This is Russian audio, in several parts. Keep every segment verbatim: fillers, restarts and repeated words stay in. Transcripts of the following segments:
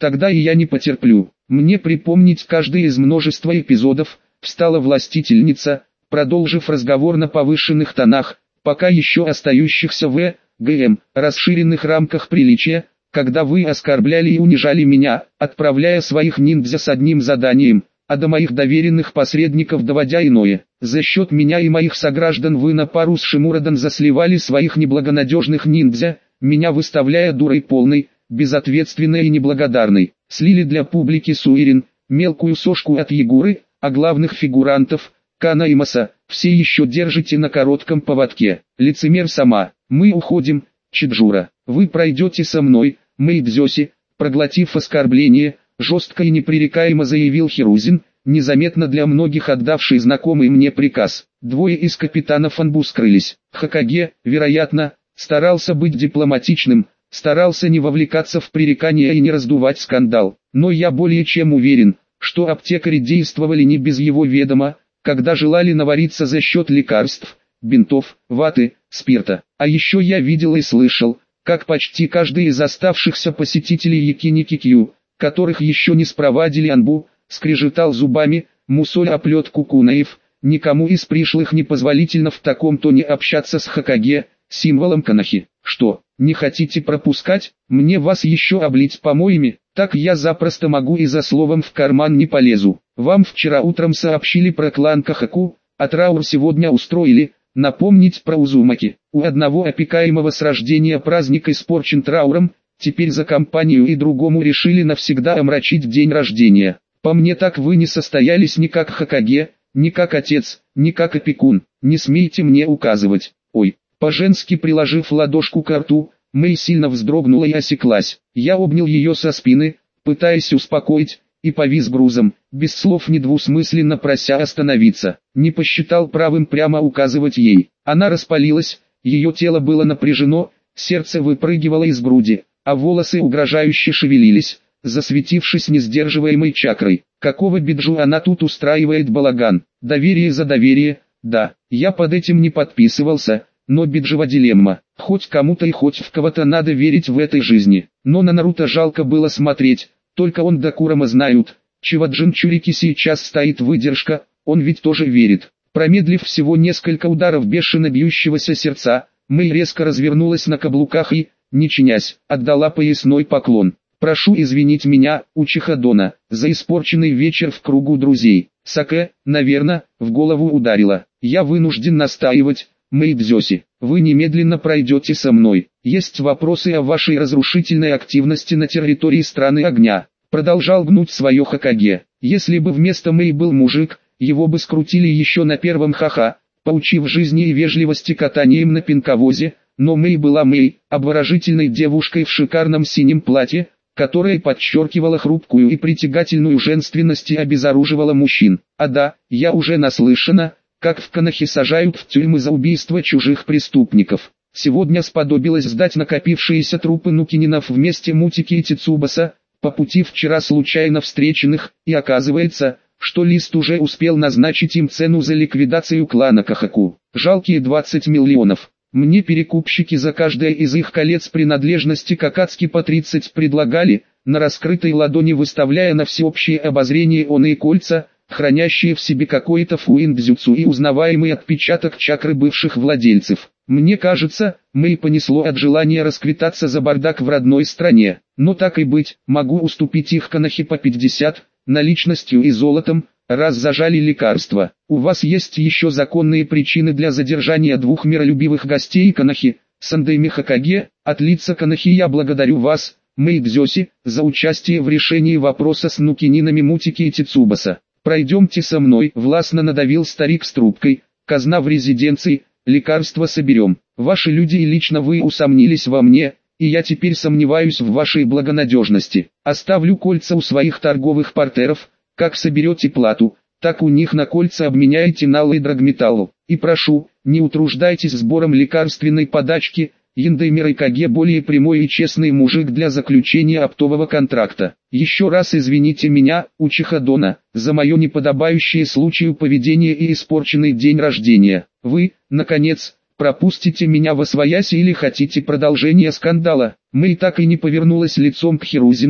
тогда и я не потерплю. Мне припомнить каждый из множества эпизодов, встала властительница, продолжив разговор на повышенных тонах, пока еще остающихся в ГМ, расширенных рамках приличия, когда вы оскорбляли и унижали меня, отправляя своих ниндзя с одним заданием, а до моих доверенных посредников доводя иное. За счет меня и моих сограждан вы на пару с Шимурадан засливали своих неблагонадежных ниндзя, меня выставляя дурой полной, безответственной и неблагодарной. Слили для публики Суирин, мелкую сошку от Ягуры, а главных фигурантов, Кана и Маса, все еще держите на коротком поводке. Лицемер сама. Мы уходим, Чиджура. Вы пройдете со мной, Мэйдзёси. Проглотив оскорбление, жестко и непререкаемо заявил Хирузин, незаметно для многих отдавший знакомый мне приказ. Двое из капитанов Анбу скрылись. Хокаге, вероятно, старался быть дипломатичным, старался не вовлекаться в пререкания и не раздувать скандал. Но я более чем уверен, что аптекари действовали не без его ведома, когда желали навариться за счет лекарств, бинтов, ваты, спирта. А еще я видел и слышал, как почти каждый из оставшихся посетителей Якиники-Кью, которых еще не спровадили Анбу, скрежетал зубами, мусоль оплетку кунаев. Никому из пришлых не позволительно в таком тоне общаться с Хокаге, символом Канахи. Что, не хотите пропускать? Мне вас еще облить помоями? Так я запросто могу и за словом в карман не полезу. Вам вчера утром сообщили про клан Кахаку, а траур сегодня устроили. Напомнить про Узумаки. У одного опекаемого с рождения праздник испорчен трауром, теперь за компанию и другому решили навсегда омрачить день рождения. По мне так вы не состоялись ни как Хокаге, ни как отец, ни как опекун. Не смейте мне указывать. Ой, по-женски приложив ладошку к рту, Мэй сильно вздрогнула и осеклась. Я обнял ее со спины, пытаясь успокоить, и повис грузом, без слов недвусмысленно прося остановиться. Не посчитал правым прямо указывать ей. Она распалилась, ее тело было напряжено, сердце выпрыгивало из груди, а волосы угрожающе шевелились, засветившись несдерживаемой чакрой. Какого биджу она тут устраивает балаган? Доверие за доверие, да, я под этим не подписывался, но биджева дилемма. Хоть кому-то и хоть в кого-то надо верить в этой жизни. Но на Наруто жалко было смотреть, только он да Курама знают, чего Джинчурики сейчас стоит выдержка, он ведь тоже верит. Промедлив всего несколько ударов бешено бьющегося сердца, Мэй резко развернулась на каблуках и, не чинясь, отдала поясной поклон. «Прошу извинить меня, Учиха Дона, за испорченный вечер в кругу друзей. Саке, наверное, в голову ударила. Я вынужден настаивать, Мэйдзёси, вы немедленно пройдете со мной. Есть вопросы о вашей разрушительной активности на территории страны огня». Продолжал гнуть свое Хокаге. Если бы вместо Мэй был мужик, его бы скрутили еще на первом ха-ха, поучив жизни и вежливости катанием на пинковозе, но Мэй была Мэй, обворожительной девушкой в шикарном синем платье, которое подчеркивало хрупкую и притягательную женственность и обезоруживало мужчин. А да, я уже наслышана, как в Канахе сажают в тюрьмы за убийство чужих преступников. Сегодня сподобилось сдать накопившиеся трупы Нукининов вместе Мутики и Тицубаса, по пути вчера случайно встреченных, и оказывается, что Лист уже успел назначить им цену за ликвидацию клана Кахаку. Жалкие двадцать миллионов. Мне перекупщики за каждое из их колец принадлежности к Акацки по тридцать предлагали, на раскрытой ладони выставляя на всеобщее обозрение оные кольца, хранящие в себе какой-то фуиндзюцу и узнаваемый отпечаток чакры бывших владельцев. Мне кажется, Мэй понесло от желания расквитаться за бардак в родной стране. Но так и быть, могу уступить их Канахе по пятьдесят, наличностью и золотом, раз зажали лекарства. У вас есть еще законные причины для задержания двух миролюбивых гостей Канахи, Сандайми Хокаге. От лица Канахи я благодарю вас, Мэйдзёси, за участие в решении вопроса с Нукининами Мутики и Тицубаса. Пройдемте со мной, властно надавил старик с трубкой, казна в резиденции, лекарства соберем. Ваши люди и лично вы усомнились во мне, и я теперь сомневаюсь в вашей благонадежности. Оставлю кольца у своих торговых партнеров, как соберете плату, так у них на кольца обменяйте на алый драгметалл. И прошу, не утруждайтесь сбором лекарственной подачки, Яндаймир Каге более прямой и честный мужик для заключения оптового контракта. Еще раз извините меня, Учиха Дона, за мое неподобающее случаю поведение и испорченный день рождения. Вы, наконец, пропустите меня восвояси или хотите продолжения скандала? Мэй так и не повернулась лицом к Хирузину,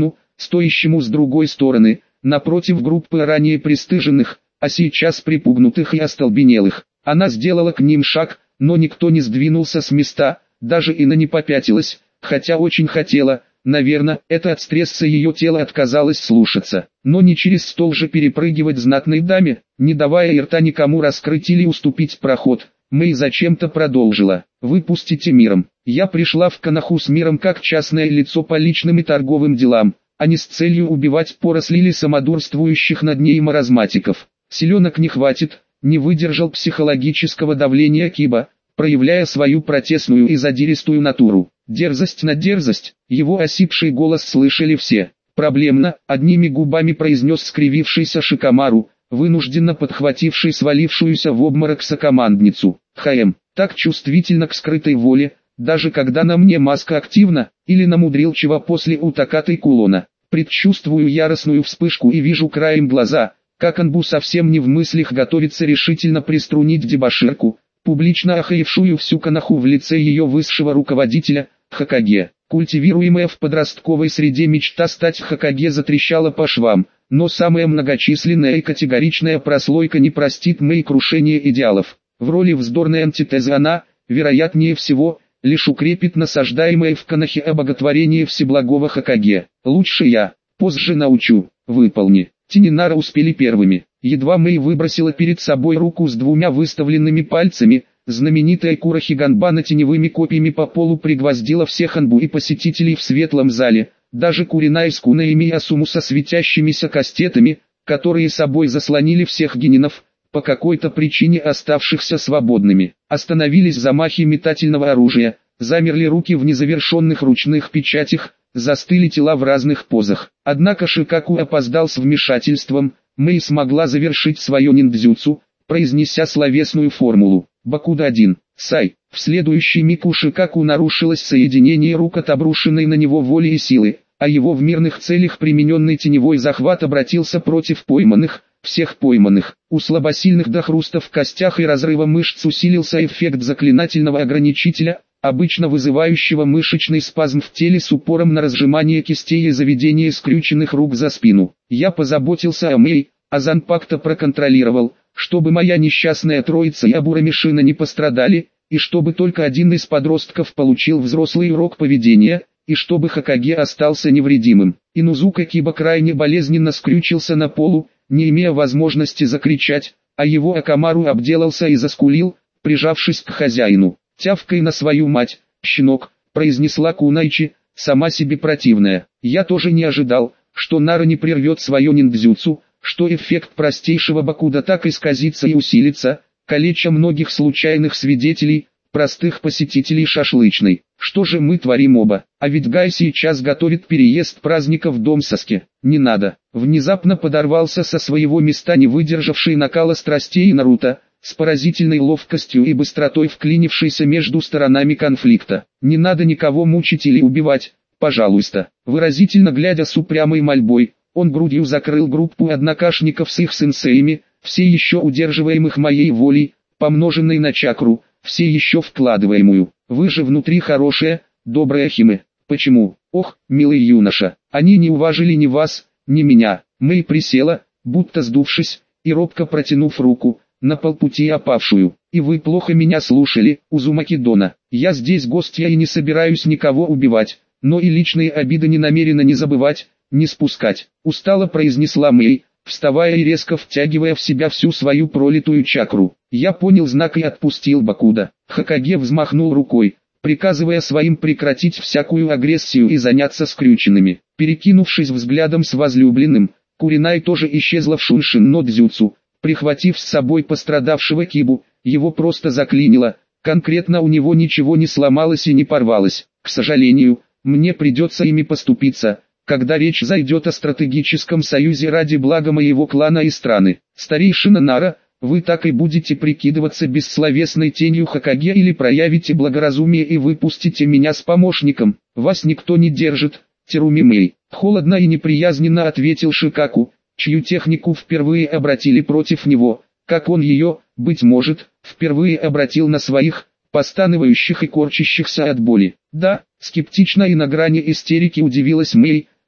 стоящему с другой стороны, напротив группы ранее пристыженных, а сейчас припугнутых и остолбенелых. Она сделала к ним шаг, но никто не сдвинулся с места, даже Инна не попятилась, хотя очень хотела. Наверное, это от стресса ее тело отказалось слушаться. Но не через стол же перепрыгивать знатной даме, не давая и рта никому раскрыть или уступить проход. Мэй зачем-то продолжила. «Выпустите миром. Я пришла в Коноху с миром как частное лицо по личным и торговым делам, а не с целью убивать поросли или самодурствующих над ней маразматиков. Селенок не хватит», не выдержал психологического давления Киба, проявляя свою протестную и задиристую натуру. Дерзость на дерзость, его осипший голос слышали все. «Проблемно», одними губами произнес скривившийся Шикамару, вынужденно подхвативший свалившуюся в обморок сокомандницу. «ХМ, так чувствительно к скрытой воле, даже когда на мне маска активна, или намудрил чего после утакаты кулона. Предчувствую яростную вспышку и вижу краем глаза, как Анбу совсем не в мыслях готовится решительно приструнить дебоширку, публично охаившую всю Коноху в лице ее высшего руководителя, Хокаге. Культивируемая в подростковой среде мечта стать Хокаге затрещала по швам, но самая многочисленная и категоричная прослойка не простит Мэй крушения идеалов. В роли вздорной антитезы она, вероятнее всего, лишь укрепит насаждаемое в Конохе обоготворение всеблагого Хокаге. «Лучше я, позже научу, выполни». Тининара успели первыми. Едва Мэй выбросила перед собой руку с двумя выставленными пальцами, знаменитая Курахи Ганбана теневыми копьями по полу пригвоздила всех Анбу и посетителей в светлом зале, даже Куринай с Кунаими и Асуму со светящимися кастетами, которые собой заслонили всех генинов, по какой-то причине оставшихся свободными. Остановились замахи метательного оружия, замерли руки в незавершенных ручных печатях, застыли тела в разных позах. Однако Шикаку опоздал с вмешательством. Мэй смогла завершить свое ниндзюцу, произнеся словесную формулу. Бакуда один. Сай. В следующий миг у Шикаку нарушилось соединение рук от обрушенной на него воли и силы, а его в мирных целях примененный теневой захват обратился против пойманных, всех пойманных. У слабосильных до хруста в костях и разрыва мышц усилился эффект заклинательного ограничителя, обычно вызывающего мышечный спазм в теле с упором на разжимание кистей и заведение скрюченных рук за спину. Я позаботился о Мэй, а Занпакта проконтролировал, чтобы моя несчастная троица и Абурамишина не пострадали, и чтобы только один из подростков получил взрослый урок поведения, и чтобы Хокаге остался невредимым. Инузука Киба крайне болезненно скрючился на полу, не имея возможности закричать, а его Акамару обделался и заскулил, прижавшись к хозяину. «Тявкай на свою мать, щенок», произнесла Кунайчи, сама себе противная. Я тоже не ожидал, что Нара не прервет свое ниндзюцу, что эффект простейшего Бакуда так исказится и усилится, калеча многих случайных свидетелей, простых посетителей шашлычной. Что же мы творим оба? А ведь Гай сейчас готовит переезд праздника в дом Саски. Не надо. Внезапно подорвался со своего места не выдержавший накала страстей Наруто, с поразительной ловкостью и быстротой вклинившийся между сторонами конфликта. Не надо никого мучить или убивать, пожалуйста. Выразительно глядя с упрямой мольбой, он грудью закрыл группу однокашников с их сенсеями, все еще удерживаемых моей волей, помноженной на чакру, все еще вкладываемую. Вы же внутри хорошая, добрая Химе. Почему? Ох, милый юноша, они не уважили ни вас, ни меня. Мэй присела, будто сдувшись, и робко протянув руку, на полпути опавшую. И вы плохо меня слушали, Узумаки Дона. Я здесь гостья и не собираюсь никого убивать, но и личные обиды не намерена не забывать, не спускать. Устало произнесла Мэй, вставая и резко втягивая в себя всю свою пролитую чакру. Я понял знак и отпустил Бакуда. Хокаге взмахнул рукой, приказывая своим прекратить всякую агрессию и заняться скрюченными. Перекинувшись взглядом с возлюбленным, Куринай тоже исчезла в Шуншин-но-дзюцу. Прихватив с собой пострадавшего Кибу, его просто заклинило, конкретно у него ничего не сломалось и не порвалось. К сожалению, мне придется ими поступиться, когда речь зайдет о стратегическом союзе ради блага моего клана и страны. Старейшина Нара, вы так и будете прикидываться бессловесной тенью Хокаге или проявите благоразумие и выпустите меня с помощником? Вас никто не держит, Теруми Мэй. Холодно и неприязненно ответил Шикаку, чью технику впервые обратили против него, как он ее, быть может, впервые обратил на своих, постанывающих и корчащихся от боли. Да, скептично и на грани истерики удивилась Мэй,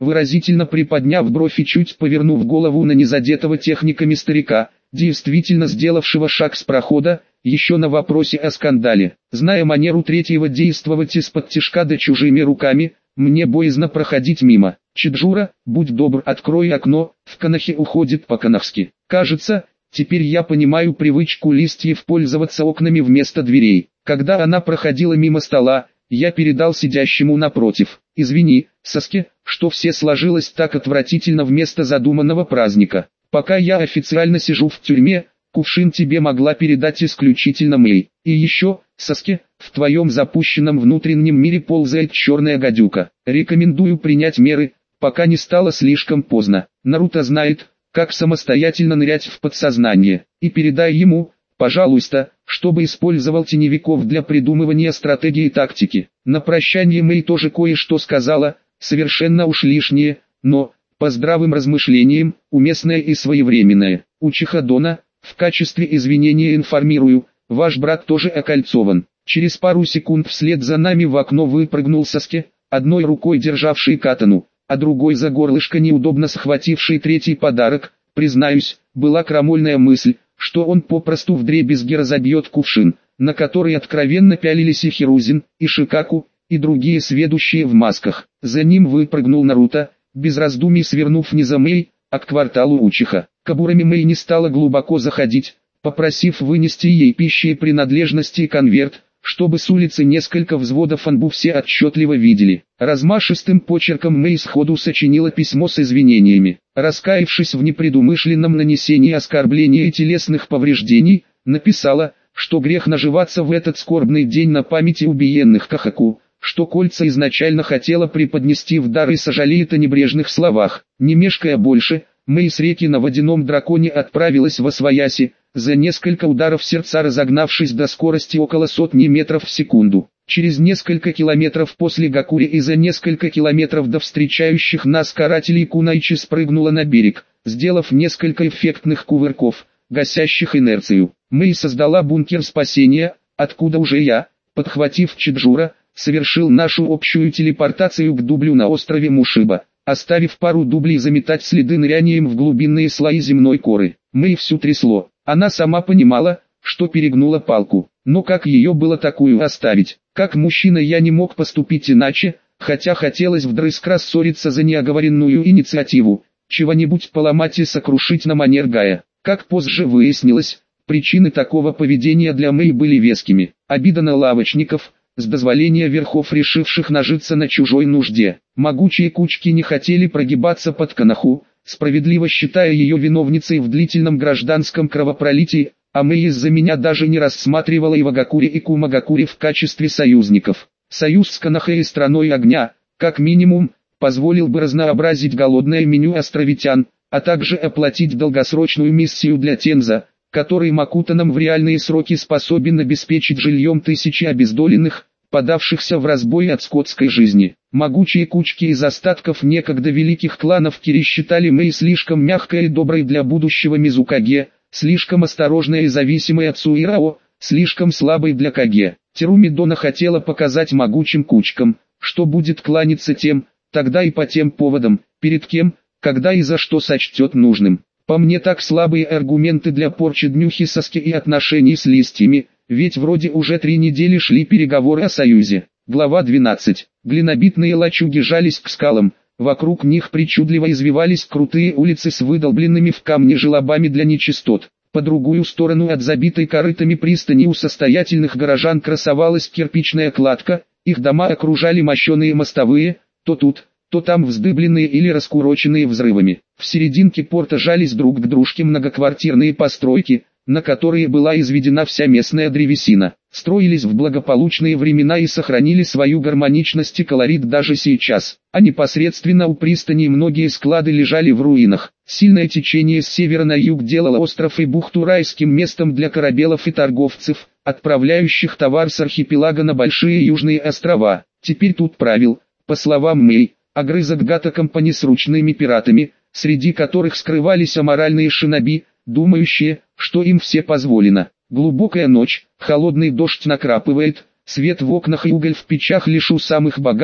выразительно приподняв бровь и чуть повернув голову на незадетого техниками старика, действительно сделавшего шаг с прохода, еще на вопросе о скандале. Зная манеру третьего действовать из-под тишка да чужими руками, мне боязно проходить мимо. Чеджура, будь добр, открой окно, в канахе уходит по-канахски. Кажется, теперь я понимаю привычку листьев пользоваться окнами вместо дверей. Когда она проходила мимо стола, я передал сидящему напротив: «Извини, Саске, что все сложилось так отвратительно вместо задуманного праздника. Пока я официально сижу в тюрьме, кувшин тебе могла передать исключительно Мэй. И еще, Саске, в твоем запущенном внутреннем мире ползает черная гадюка. Рекомендую принять меры, пока не стало слишком поздно. Наруто знает, как самостоятельно нырять в подсознание. И передай ему, пожалуйста, чтобы использовал теневиков для придумывания стратегии и тактики». На прощание Мэй тоже кое-что сказала, совершенно уж лишнее, но, по здравым размышлениям, уместное и своевременное. «Учиха Дона, в качестве извинения информирую, ваш брат тоже окольцован». Через пару секунд вслед за нами в окно выпрыгнул Саске, одной рукой державший катану, а другой за горлышко неудобно схвативший третий подарок. Признаюсь, была крамольная мысль, что он попросту вдребезги разобьет кувшин, на который откровенно пялились и Хирузин, и Шикаку, и другие сведущие в масках. За ним выпрыгнул Наруто, без раздумий свернув не за Мэй, а к кварталу Учиха. Кабурами Мэй не стала глубоко заходить, попросив вынести ей пищи и принадлежности и конверт, чтобы с улицы несколько взводов анбу все отчетливо видели. Размашистым почерком Мэй сходу сочинила письмо с извинениями. Раскаявшись в непредумышленном нанесении оскорбления и телесных повреждений, написала, что грех наживаться в этот скорбный день на памяти убиенных Кахаку, что кольца изначально хотела преподнести в дар и сожалеет о небрежных словах. Не мешкая больше, Мэй с реки на водяном драконе отправилась во свояси, за несколько ударов сердца разогнавшись до скорости около сотни метров в секунду. Через несколько километров после Гакури и за несколько километров до встречающих нас карателей Кунайчи спрыгнула на берег, сделав несколько эффектных кувырков, гасящих инерцию. Мэй создала бункер спасения, откуда уже я, подхватив Чеджура, совершил нашу общую телепортацию к дублю на острове Мушиба, оставив пару дублей заметать следы нырянием в глубинные слои земной коры. Мэй всю трясло. Она сама понимала, что перегнула палку, но как ее было такую оставить? Как мужчина я не мог поступить иначе, хотя хотелось вдрызг рассориться за неоговоренную инициативу, чего-нибудь поломать и сокрушить на манер Гая. Как позже выяснилось, причины такого поведения для Мэй были вескими. Обида на лавочников, с дозволения верхов решивших нажиться на чужой нужде. Могучие кучки не хотели прогибаться под Канаху, справедливо считая ее виновницей в длительном гражданском кровопролитии, а Мэй из-за меня даже не рассматривала Ивагакури и Кумагакури в качестве союзников. Союз с Канахой и страной огня, как минимум, позволил бы разнообразить голодное меню островитян, а также оплатить долгосрочную миссию для Тенза, который Макутаном в реальные сроки способен обеспечить жильем тысячи обездоленных, подавшихся в разбой от скотской жизни. Могучие кучки из остатков некогда великих кланов Кири считали Мэй слишком мягкой и доброй для будущего Мизукаге, слишком осторожной и зависимой от Суирао, слишком слабой для Каге. Теруми Дона хотела показать могучим кучкам, что будет кланяться тем, тогда и по тем поводам, перед кем, когда и за что сочтет нужным. По мне так слабые аргументы для порчи днюхи Саски и отношений с листьями, ведь вроде уже три недели шли переговоры о союзе. Глава двенадцать. Глинобитные лачуги жались к скалам, вокруг них причудливо извивались крутые улицы с выдолбленными в камне желобами для нечистот. По другую сторону от забитой корытами пристани у состоятельных горожан красовалась кирпичная кладка, их дома окружали мощеные мостовые, то тут, то там вздыбленные или раскуроченные взрывами. В серединке порта жались друг к дружке многоквартирные постройки, на которые была изведена вся местная древесина. Строились в благополучные времена и сохранили свою гармоничность и колорит даже сейчас. А непосредственно у пристани многие склады лежали в руинах. Сильное течение с севера на юг делало остров и бухту райским местом для корабелов и торговцев, отправляющих товар с архипелага на большие южные острова. Теперь тут правил, по словам Мэй, огрызок Гата Компани с ручными пиратами, среди которых скрывались аморальные шиноби, думающие, что им все позволено. Глубокая ночь, холодный дождь накрапывает, свет в окнах и уголь в печах лишь у самых богатых,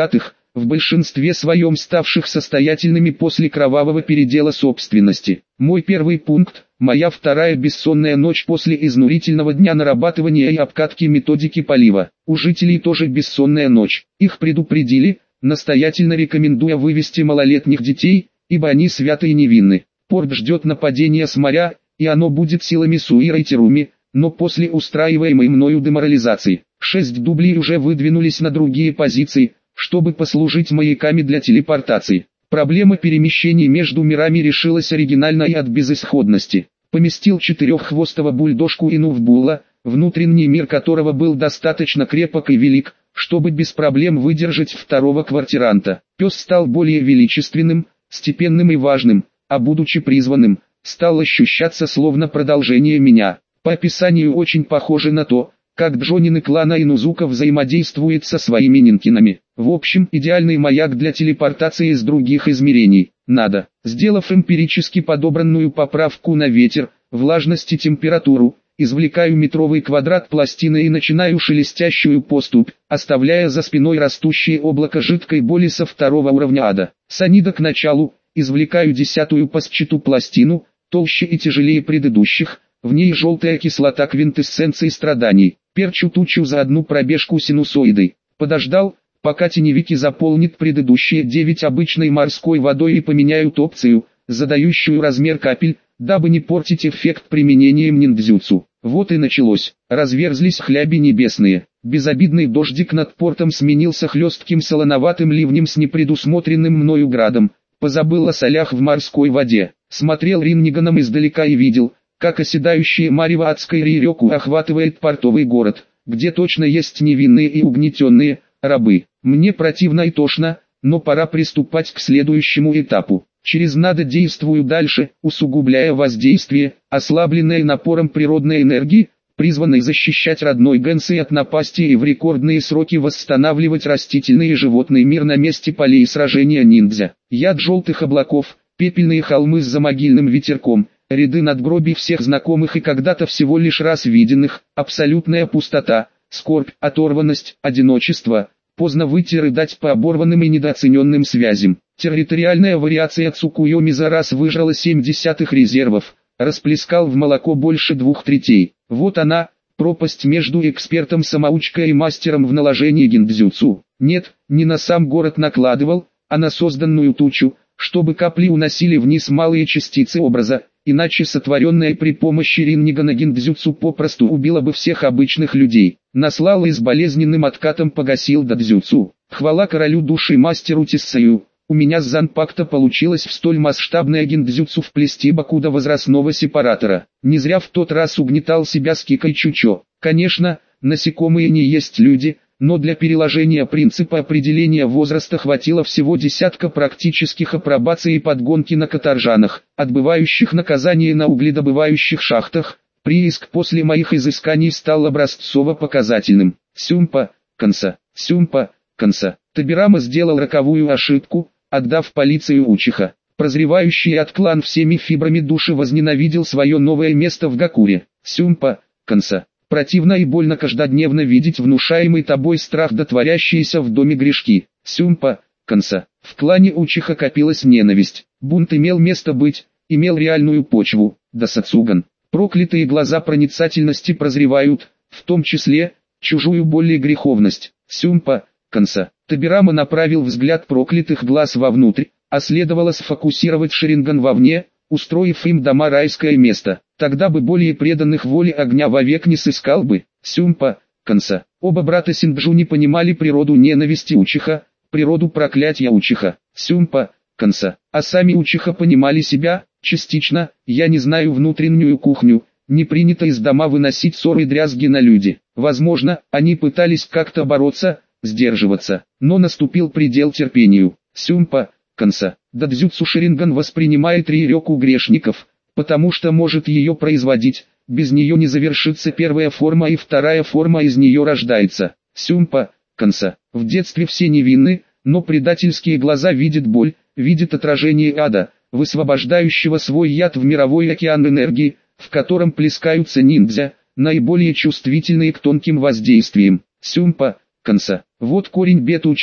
в большинстве своем ставших состоятельными после кровавого передела собственности. Мой первый пункт – моя вторая бессонная ночь после изнурительного дня нарабатывания и обкатки методики полива. У жителей тоже бессонная ночь. Их предупредили, настоятельно рекомендуя вывести малолетних детей, ибо они святы и невинны. Порт ждет нападения с моря, и оно будет силами Суира и Теруми, но после устраиваемой мною деморализации. Шесть дублей уже выдвинулись на другие позиции, чтобы послужить маяками для телепортации. Проблема перемещений между мирами решилась оригинально и от безысходности. Поместил четыреххвостого бульдожку Ину в Булла, внутренний мир которого был достаточно крепок и велик, чтобы без проблем выдержать второго квартиранта. Пес стал более величественным, степенным и важным, а будучи призванным, стал ощущаться словно продолжение меня. По описанию очень похоже на то, как Джонины клана Инузука взаимодействует со своими Нинкинами. В общем, идеальный маяк для телепортации из других измерений. Надо. Сделав эмпирически подобранную поправку на ветер, влажность и температуру, извлекаю метровый квадрат пластины и начинаю шелестящую поступь, оставляя за спиной растущее облако жидкой боли со второго уровня ада. С анида к началу, извлекаю десятую по счету пластину, толще и тяжелее предыдущих, в ней желтая кислота квинтэссенции страданий. Перчу тучу за одну пробежку синусоидой. Подождал, пока теневики заполнит предыдущие девять обычной морской водой и поменяют опцию, задающую размер капель, дабы не портить эффект применением ниндзюцу. Вот и началось. Разверзлись хляби небесные. Безобидный дождик над портом сменился хлестким солоноватым ливнем с непредусмотренным мною градом. Позабыл о солях в морской воде. Смотрел Ринниганом издалека и видел, как оседающее марево адской реку охватывает портовый город, где точно есть невинные и угнетенные рабы. Мне противно и тошно, но пора приступать к следующему этапу. Через надо действую дальше, усугубляя воздействие, ослабленное напором природной энергии, призванной защищать родной Гэнсэй от напасти и в рекордные сроки восстанавливать растительный и животный мир на месте полей сражения ниндзя. Яд желтых облаков, пепельные холмы с замогильным ветерком, ряды надгробий всех знакомых и когда-то всего лишь раз виденных, абсолютная пустота, скорбь, оторванность, одиночество, поздно выйти рыдать по оборванным и недооцененным связям. Территориальная вариация Цукуйоми за раз выжрала семь десятых резервов, расплескал в молоко больше двух третей. Вот она, пропасть между экспертом-самоучкой и мастером в наложении гиндзюцу. Нет, не на сам город накладывал, а на созданную тучу, чтобы капли уносили вниз малые частицы образа, иначе сотворенное при помощи Риннигана гиндзюцу попросту убило бы всех обычных людей. Наслал и с болезненным откатом погасил дадзюцу. Хвала королю души мастеру Тессею. У меня с Занпакта получилось в столь масштабное гиндзюцу вплести Бакуда возрастного сепаратора. Не зря в тот раз угнетал себя с Кикой Чучо. Конечно, насекомые не есть люди, но для переложения принципа определения возраста хватило всего десятка практических апробаций и подгонки на каторжанах, отбывающих наказание на угледобывающих шахтах. Прииск после моих изысканий стал образцово-показательным. Сюмпа, конца, сюмпа, конца. Табирама сделал роковую ошибку, отдав полицию Учиха. Прозревающий от клан всеми фибрами души возненавидел свое новое место в Гакуре. Сюмпа, конца. Противно и больно каждодневно видеть внушаемый тобой страх да творящиеся в доме грешки. Сюмпа, конца. В клане Учиха копилась ненависть. Бунт имел место быть, имел реальную почву. Да Сацуган. Проклятые глаза проницательности прозревают, в том числе, чужую боль и греховность. Сюмпа, конца. Табирама направил взгляд проклятых глаз вовнутрь, а следовало сфокусировать Шаринган вовне, устроив им дома райское место. Тогда бы более преданных воле огня вовек не сыскал бы. Сюмпа, конца. Оба брата Синджу не понимали природу ненависти Учиха, природу проклятия Учиха. Сюмпа, конца. А сами Учиха понимали себя, частично. Я не знаю внутреннюю кухню, не принято из дома выносить ссоры и дрязги на люди. Возможно, они пытались как-то бороться, сдерживаться, но наступил предел терпению. Сюмпа, конца. Дадзюцу Шаринган воспринимает Риреку грешников, потому что может ее производить, без нее не завершится первая форма и вторая форма из нее рождается. Сюмпа, конца. В детстве все невинны, но предательские глаза видят боль, видят отражение ада, высвобождающего свой яд в мировой океан энергии, в котором плескаются ниндзя, наиболее чувствительные к тонким воздействиям. Сюмпа, конца. Вот корень бед Учиха,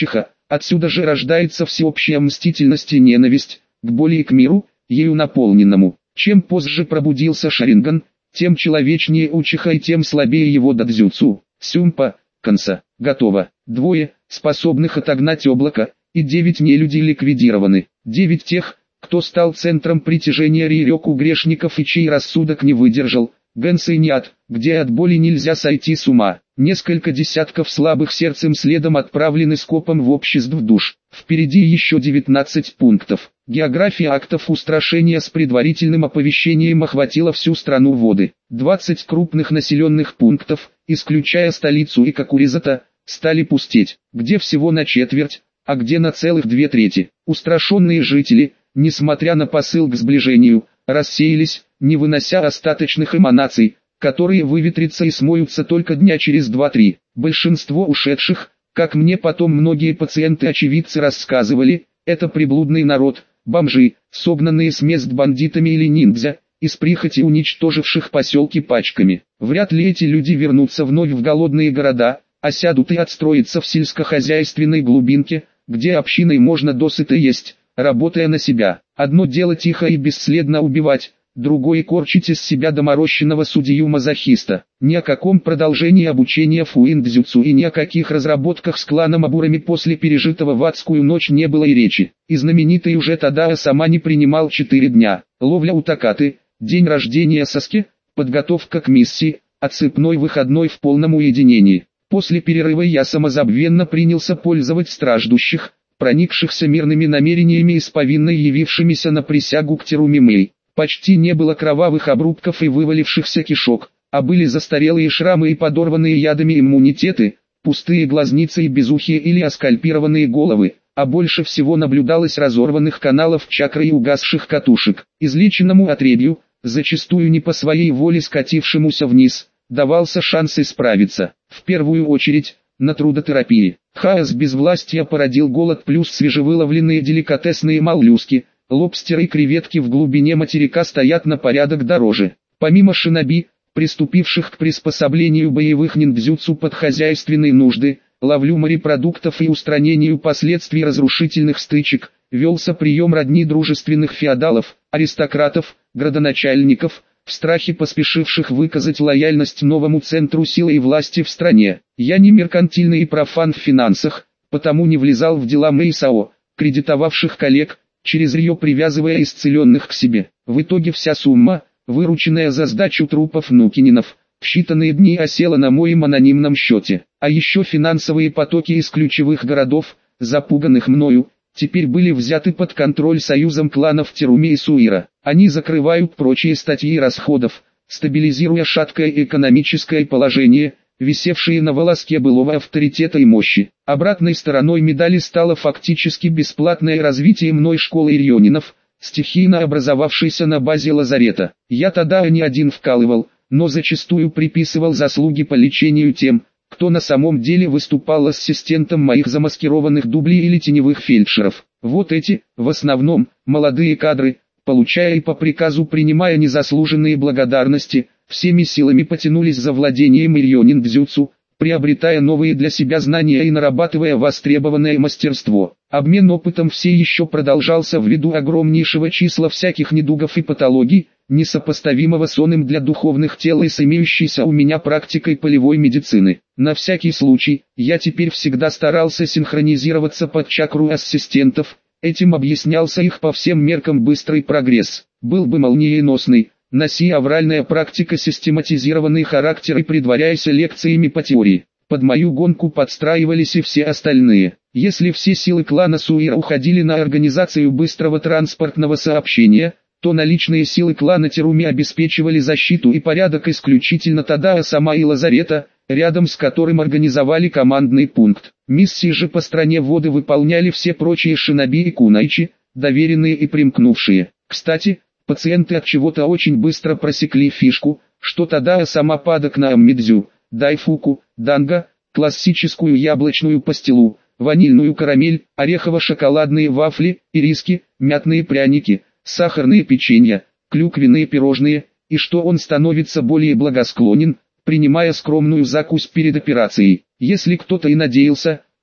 Отсюда же рождается всеобщая мстительность и ненависть, к боли и к миру, ею наполненному. Чем позже пробудился Шаринган, тем человечнее учиха и тем слабее его дадзюцу. Сюмпа, конца, готово. Двое, способных отогнать облако, и девять нелюдей ликвидированы. Девять тех, кто стал центром притяжения Рирёку грешников и чей рассудок не выдержал. Гэнсэй Ниат, где от боли нельзя сойти с ума. Несколько десятков слабых сердцем следом отправлены скопом в обществ душ. Впереди еще девятнадцать пунктов. География актов устрашения с предварительным оповещением охватила всю страну воды. двадцать крупных населенных пунктов, исключая столицу Икакуризата, стали пустеть, где всего на четверть, а где на целых две трети. Устрашенные жители, несмотря на посыл к сближению, рассеялись, не вынося остаточных эманаций, которые выветрятся и смоются только дня через два-три. Большинство ушедших, как мне потом многие пациенты-очевидцы рассказывали, это приблудный народ, бомжи, согнанные с мест бандитами или ниндзя, из прихоти уничтоживших поселки пачками. Вряд ли эти люди вернутся вновь в голодные города, а сядут и отстроятся в сельскохозяйственной глубинке, где общиной можно досыта есть, работая на себя. Одно дело тихо и бесследно убивать, другое корчить из себя доморощенного судью-мазохиста. Ни о каком продолжении обучения фуиндзюцу и ни о каких разработках с кланом Абурами после пережитого в адскую ночь не было и речи. И знаменитый уже Тадаа сама не принимал четыре дня. Ловля у Такаты, день рождения Саски, подготовка к миссии, отсыпной выходной в полном уединении. После перерыва я самозабвенно принялся пользовать страждущих, проникшихся мирными намерениями и с повинной явившимися на присягу к Терумимэй. Почти не было кровавых обрубков и вывалившихся кишок, а были застарелые шрамы и подорванные ядами иммунитеты, пустые глазницы и безухие или аскальпированные головы, а больше всего наблюдалось разорванных каналов чакры и угасших катушек. Излеченному отребью, зачастую не по своей воле скатившемуся вниз, давался шанс исправиться. В первую очередь, на трудотерапии. Хаос безвластия породил голод плюс свежевыловленные деликатесные моллюски. Лобстеры и креветки в глубине материка стоят на порядок дороже. Помимо шиноби, приступивших к приспособлению боевых ниндзюцу под хозяйственные нужды, ловлю морепродуктов и устранению последствий разрушительных стычек, велся прием родни дружественных феодалов, аристократов, градоначальников, в страхе поспешивших выказать лояльность новому центру силы и власти в стране. Я не меркантильный и профан в финансах, потому не влезал в дела Мэйсао, кредитовавших коллег, через Рио привязывая исцеленных к себе. В итоге вся сумма, вырученная за сдачу трупов Нукининов, в считанные дни осела на моем анонимном счете. А еще финансовые потоки из ключевых городов, запуганных мною, теперь были взяты под контроль союзом кланов Теруми и Суира. Они закрывают прочие статьи расходов, стабилизируя шаткое экономическое положение, висевшие на волоске былого авторитета и мощи. Обратной стороной медали стало фактически бесплатное развитие мной школы ирьонинов, стихийно образовавшейся на базе лазарета. Я тогда не один вкалывал, но зачастую приписывал заслуги по лечению тем, кто на самом деле выступал ассистентом моих замаскированных дублей или теневых фельдшеров. Вот эти, в основном, молодые кадры, получая и по приказу принимая незаслуженные благодарности, всеми силами потянулись за владением ирьонин-дзюцу, приобретая новые для себя знания и нарабатывая востребованное мастерство. Обмен опытом все еще продолжался ввиду огромнейшего числа всяких недугов и патологий, несопоставимого с оным для духовных тел и с имеющейся у меня практикой полевой медицины. На всякий случай, я теперь всегда старался синхронизироваться под чакру ассистентов, этим объяснялся их по всем меркам быстрый прогресс. Был бы молниеносный, носи авральная практика систематизированный характер и предваряясь лекциями по теории. Под мою гонку подстраивались и все остальные. Если все силы клана Суира уходили на организацию быстрого транспортного сообщения, то наличные силы клана Теруми обеспечивали защиту и порядок исключительно Тадаа сама и лазарета, рядом с которым организовали командный пункт. Миссии же по стране воды выполняли все прочие шиноби и кунайчи, доверенные и примкнувшие. Кстати, пациенты от чего-то очень быстро просекли фишку, что Тадаа сама падок на аммидзю, дайфуку, данго, классическую яблочную пастилу, ванильную карамель, орехово-шоколадные вафли, ириски, мятные пряники, сахарные печенья, клюквенные пирожные, и что он становится более благосклонен, принимая скромную закусь перед операцией. Если кто-то и надеялся,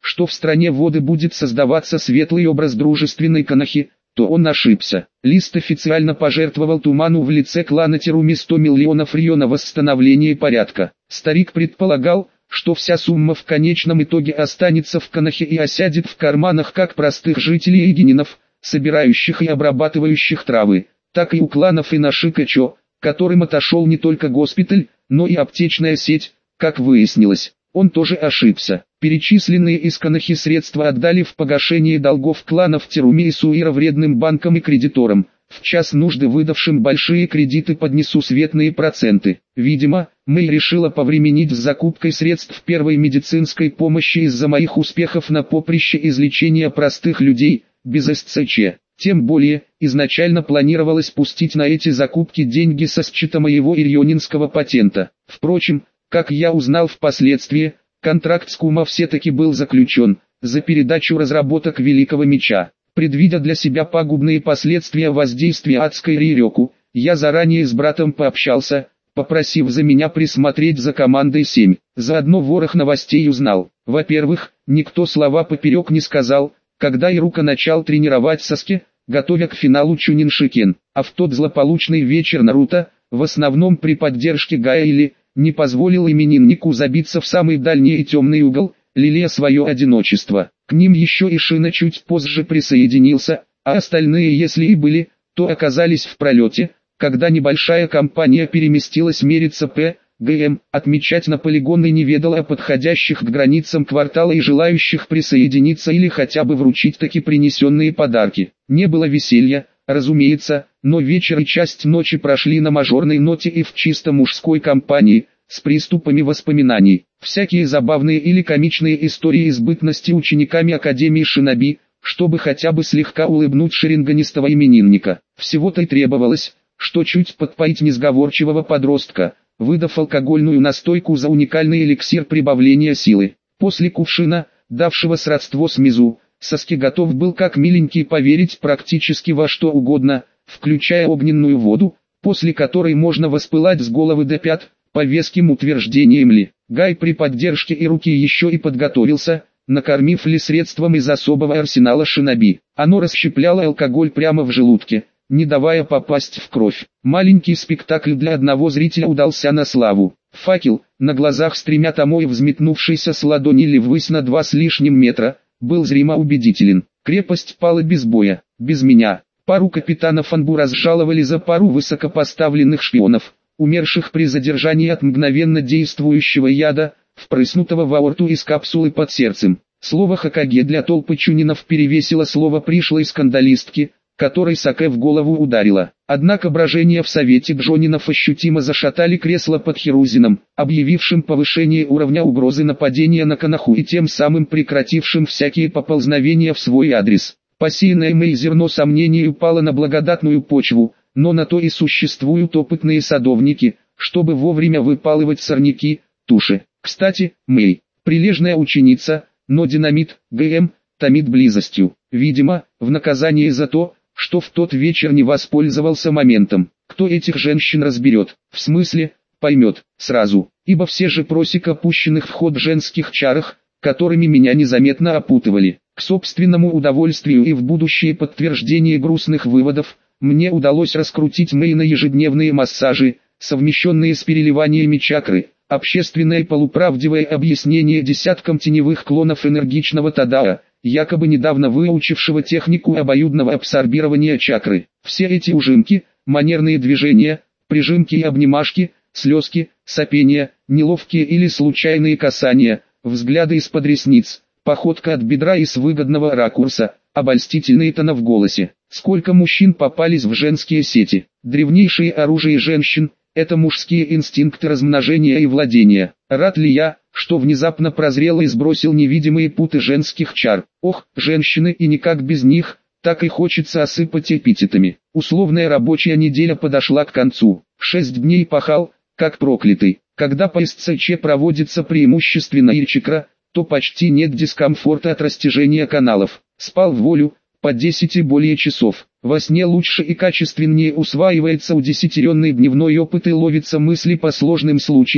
что в стране воды будет создаваться светлый образ дружественной Конохи, то он ошибся. Лист официально пожертвовал Туману в лице клана Теруми сто миллионов рьё на восстановление порядка. Старик предполагал, что вся сумма в конечном итоге останется в Конохе и осядет в карманах как простых жителей Игенинов, собирающих и обрабатывающих травы, так и у кланов Инашика-чо, которым отошел не только госпиталь, но и аптечная сеть, как выяснилось. Он тоже ошибся. Перечисленные из Конохи средства отдали в погашение долгов кланов Теруми и Суира вредным банкам и кредиторам, в час нужды выдавшим большие кредиты под несусветные проценты. Видимо, Мэй решила повременить с закупкой средств первой медицинской помощи из-за моих успехов на поприще излечения простых людей, без эс цэ че. Тем более, изначально планировалось пустить на эти закупки деньги со счета моего ирьонинского патента. Впрочем, как я узнал впоследствии, контракт с Кума все-таки был заключен, за передачу разработок Великого Меча. Предвидя для себя пагубные последствия воздействия адской Рирёку, я заранее с братом пообщался, попросив за меня присмотреть за командой семь. Заодно ворох новостей узнал. Во-первых, никто слова поперек не сказал, когда Ирука начал тренировать Саски, готовя к финалу Чунин Шикен. А в тот злополучный вечер Наруто, в основном при поддержке Гаэли, не позволил имениннику забиться в самый дальний и темный угол, лелея свое одиночество. К ним еще и Шина чуть позже присоединился, а остальные, если и были, то оказались в пролете, когда небольшая компания переместилась мериться П, Г М, отмечать на полигон и не ведала подходящих к границам квартала и желающих присоединиться или хотя бы вручить таки принесенные подарки. Не было веселья, разумеется, но вечер и часть ночи прошли на мажорной ноте и в чисто мужской компании, с приступами воспоминаний. Всякие забавные или комичные истории из бытности учениками Академии Шиноби, чтобы хотя бы слегка улыбнуть шеринганистого именинника. Всего-то и требовалось, что чуть подпоить несговорчивого подростка, выдав алкогольную настойку за уникальный эликсир прибавления силы. После кувшина, давшего сродство с Мизу, Саски готов был как миленький поверить практически во что угодно, включая огненную воду, после которой можно воспылать с головы до пят, по веским утверждениям Ли. Гай при поддержке Ируки еще и подготовился, накормив Ли средством из особого арсенала Шиноби. Оно расщепляло алкоголь прямо в желудке, не давая попасть в кровь. Маленький спектакль для одного зрителя удался на славу. Факел, на глазах с тремя томой взметнувшийся с ладони Ли ввысь на два с лишним метра, был зримо убедителен. Крепость пала без боя, без меня. Пару капитанов Анбу разжаловали за пару высокопоставленных шпионов, умерших при задержании от мгновенно действующего яда, впрыснутого в аорту из капсулы под сердцем. Слово Хокаге для толпы чунинов перевесило слово пришлой скандалистки, которой Саке в голову ударила. Однако брожения в Совете Джонинов ощутимо зашатали кресло под Хирузином, объявившим повышение уровня угрозы нападения на Коноху и тем самым прекратившим всякие поползновения в свой адрес. Посеянное Мэй зерно сомнений упало на благодатную почву, но на то и существуют опытные садовники, чтобы вовремя выпалывать сорняки, туши. Кстати, Мэй, прилежная ученица, но динамит, Г М, томит близостью. Видимо, в наказание за то, что в тот вечер не воспользовался моментом. Кто этих женщин разберет? В смысле, поймет, сразу. Ибо все же просек опущенных в ход женских чарах, которыми меня незаметно опутывали. К собственному удовольствию и в будущее подтверждение грустных выводов, мне удалось раскрутить Мэй на ежедневные массажи, совмещенные с переливаниями чакры, общественное и полуправдивое объяснение десяткам теневых клонов энергичного Тадаа, якобы недавно выучившего технику обоюдного абсорбирования чакры. Все эти ужимки, манерные движения, прижимки и обнимашки, слезки, сопения, неловкие или случайные касания, взгляды из-под ресниц, походка от бедра и с выгодного ракурса, обольстительные тона в голосе. Сколько мужчин попались в женские сети. Древнейшее оружие женщин – это мужские инстинкты размножения и владения. Рад ли я, что внезапно прозрел и сбросил невидимые путы женских чар? Ох, женщины, и никак без них, так и хочется осыпать эпитетами. Условная рабочая неделя подошла к концу. Шесть дней пахал, как проклятый. Когда по эс цэ че проводится преимущественно ичикра, то почти нет дискомфорта от растяжения каналов. Спал в волю, по десять и более часов. Во сне лучше и качественнее усваивается удесятеренный дневной опыт и ловится мысли по сложным случаям,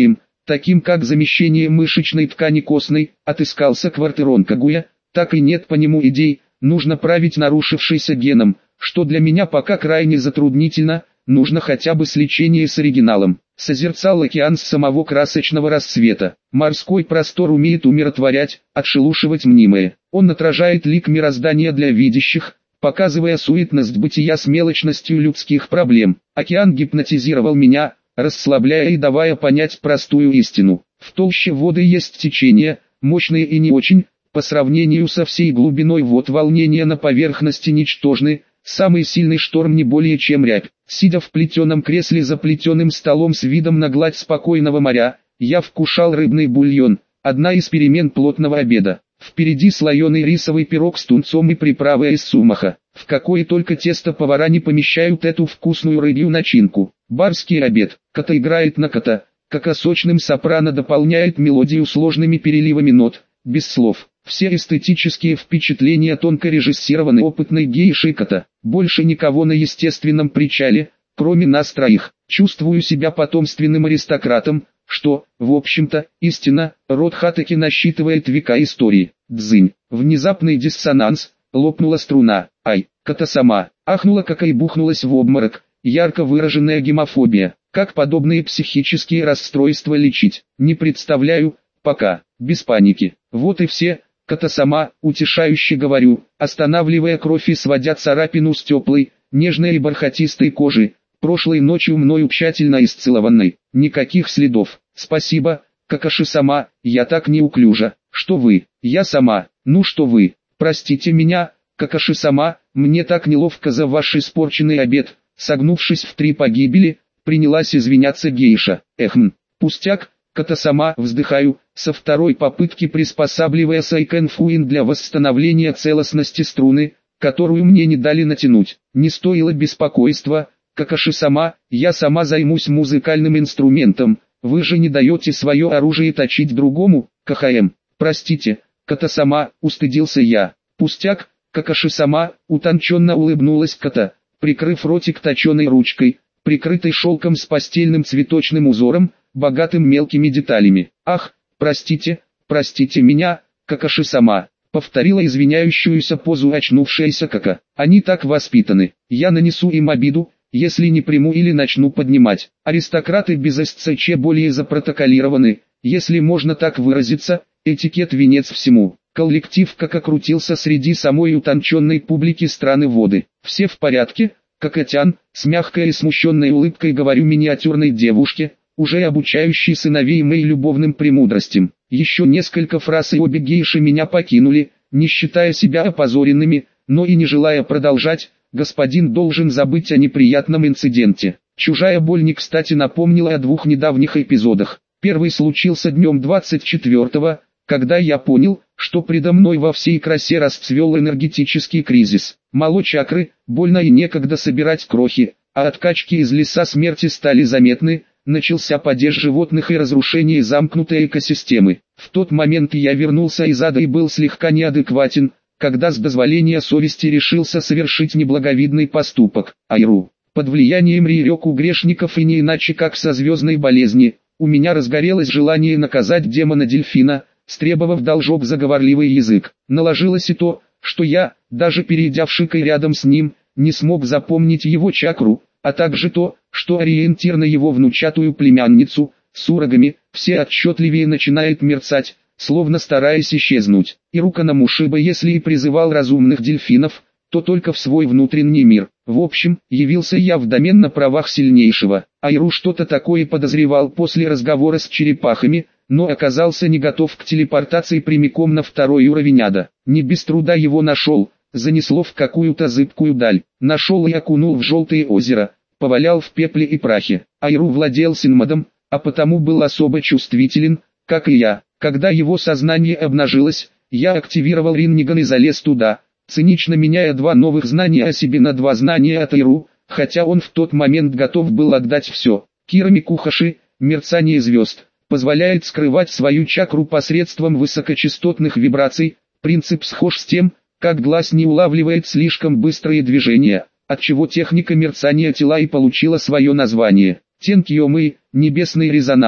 таким как замещение мышечной ткани костной, отыскался Квартерон Кагуя, так и нет по нему идей, нужно править нарушившийся геном, что для меня пока крайне затруднительно, нужно хотя бы сличение с оригиналом. Созерцал океан с самого красочного расцвета. Морской простор умеет умиротворять, отшелушивать мнимое. Он отражает лик мироздания для видящих, показывая суетность бытия с мелочностью людских проблем. Океан гипнотизировал меня, расслабляя и давая понять простую истину. В толще воды есть течение, мощные и не очень, по сравнению со всей глубиной вод волнения на поверхности ничтожны, самый сильный шторм не более чем рябь. Сидя в плетеном кресле за плетеным столом с видом на гладь спокойного моря, я вкушал рыбный бульон, одна из перемен плотного обеда. Впереди слоеный рисовый пирог с тунцом и приправой из сумаха. В какое только тесто повара не помещают эту вкусную рыбью начинку. Барский обед. Кота играет на кота, как сочным сопрано дополняет мелодию сложными переливами нот, без слов. Все эстетические впечатления тонко режиссированы опытной гейшей кота. Больше никого на естественном причале, кроме нас троих. Чувствую себя потомственным аристократом, что, в общем-то, истина, род Хатаки насчитывает века истории. Дзынь. Внезапный диссонанс, лопнула струна. Ай, кота сама, ахнула как и бухнулась в обморок. Ярко выраженная гемофобия. Как подобные психические расстройства лечить? Не представляю, пока, без паники. Вот и все. Кота сама, утешающе говорю, останавливая кровь и сводя царапину с теплой, нежной и бархатистой кожи, прошлой ночью мною тщательно исцелованной. Никаких следов. Спасибо, Какаши сама, я так неуклюжа. Что вы? Я сама. Ну что вы? Простите меня, Какаши сама, мне так неловко за ваш испорченный обед. Согнувшись в три погибели, принялась извиняться гейша. Эхм, пустяк. Кота сама, вздыхаю, со второй попытки приспосабливая сайкенфуин для восстановления целостности струны, которую мне не дали натянуть. Не стоило беспокойства, Какаши сама, я сама займусь музыкальным инструментом, вы же не даете свое оружие точить другому, КХМ. Простите, Кота сама, устыдился я. Пустяк, Какаши сама, утонченно улыбнулась Кота, прикрыв ротик точеной ручкой, прикрытой шелком с постельным цветочным узором, богатым мелкими деталями. Ах, простите, простите меня, Какаши сама, повторила извиняющуюся позу очнувшаяся Кака. Они так воспитаны, я нанесу им обиду, если не приму или начну поднимать. Аристократы без СЦЧ более запротоколированы, если можно так выразиться, этикет венец всему. Коллектив как окрутился среди самой утонченной публики страны воды. Все в порядке, Какатян, с мягкой и смущенной улыбкой говорю миниатюрной девушке, уже обучающий сыновей Мэй любовным премудростям. Еще несколько фраз и обе гейши меня покинули, не считая себя опозоренными, но и не желая продолжать, господин должен забыть о неприятном инциденте. Чужая боль не кстати напомнила о двух недавних эпизодах. Первый случился днем двадцать четвёртого, когда я понял, что предо мной во всей красе расцвел энергетический кризис. Мало чакры, больно и некогда собирать крохи, а откачки из леса смерти стали заметны. Начался падеж животных и разрушение замкнутой экосистемы. В тот момент я вернулся из ада и был слегка неадекватен, когда с дозволения совести решился совершить неблаговидный поступок. Айру, под влиянием Рирёку грешников и не иначе как со звездной болезни, у меня разгорелось желание наказать демона-дельфина, стребовав должок за говорливый язык. Наложилось и то, что я, даже перейдя в шикой рядом с ним, не смог запомнить его чакру, а также то, что ориентир на его внучатую племянницу, с урагами, все отчетливее начинает мерцать, словно стараясь исчезнуть. И Рукана Мушиба если и призывал разумных дельфинов, то только в свой внутренний мир. В общем, явился я в домен на правах сильнейшего. Айру что-то такое подозревал после разговора с черепахами, но оказался не готов к телепортации прямиком на второй уровень ада. Не без труда его нашел, занесло в какую-то зыбкую даль. Нашел и окунул в желтое озеро, повалял в пепле и прахе. Айру владел синмодом, а потому был особо чувствителен, как и я. Когда его сознание обнажилось, я активировал Ринниган и залез туда, цинично меняя два новых знания о себе на два знания от Айру, хотя он в тот момент готов был отдать все. Кирами Кухаши, мерцание звезд, позволяет скрывать свою чакру посредством высокочастотных вибраций. Принцип схож с тем, как глаз не улавливает слишком быстрые движения, отчего техника мерцания тела и получила свое название. Тенкиомы, небесный резонанс,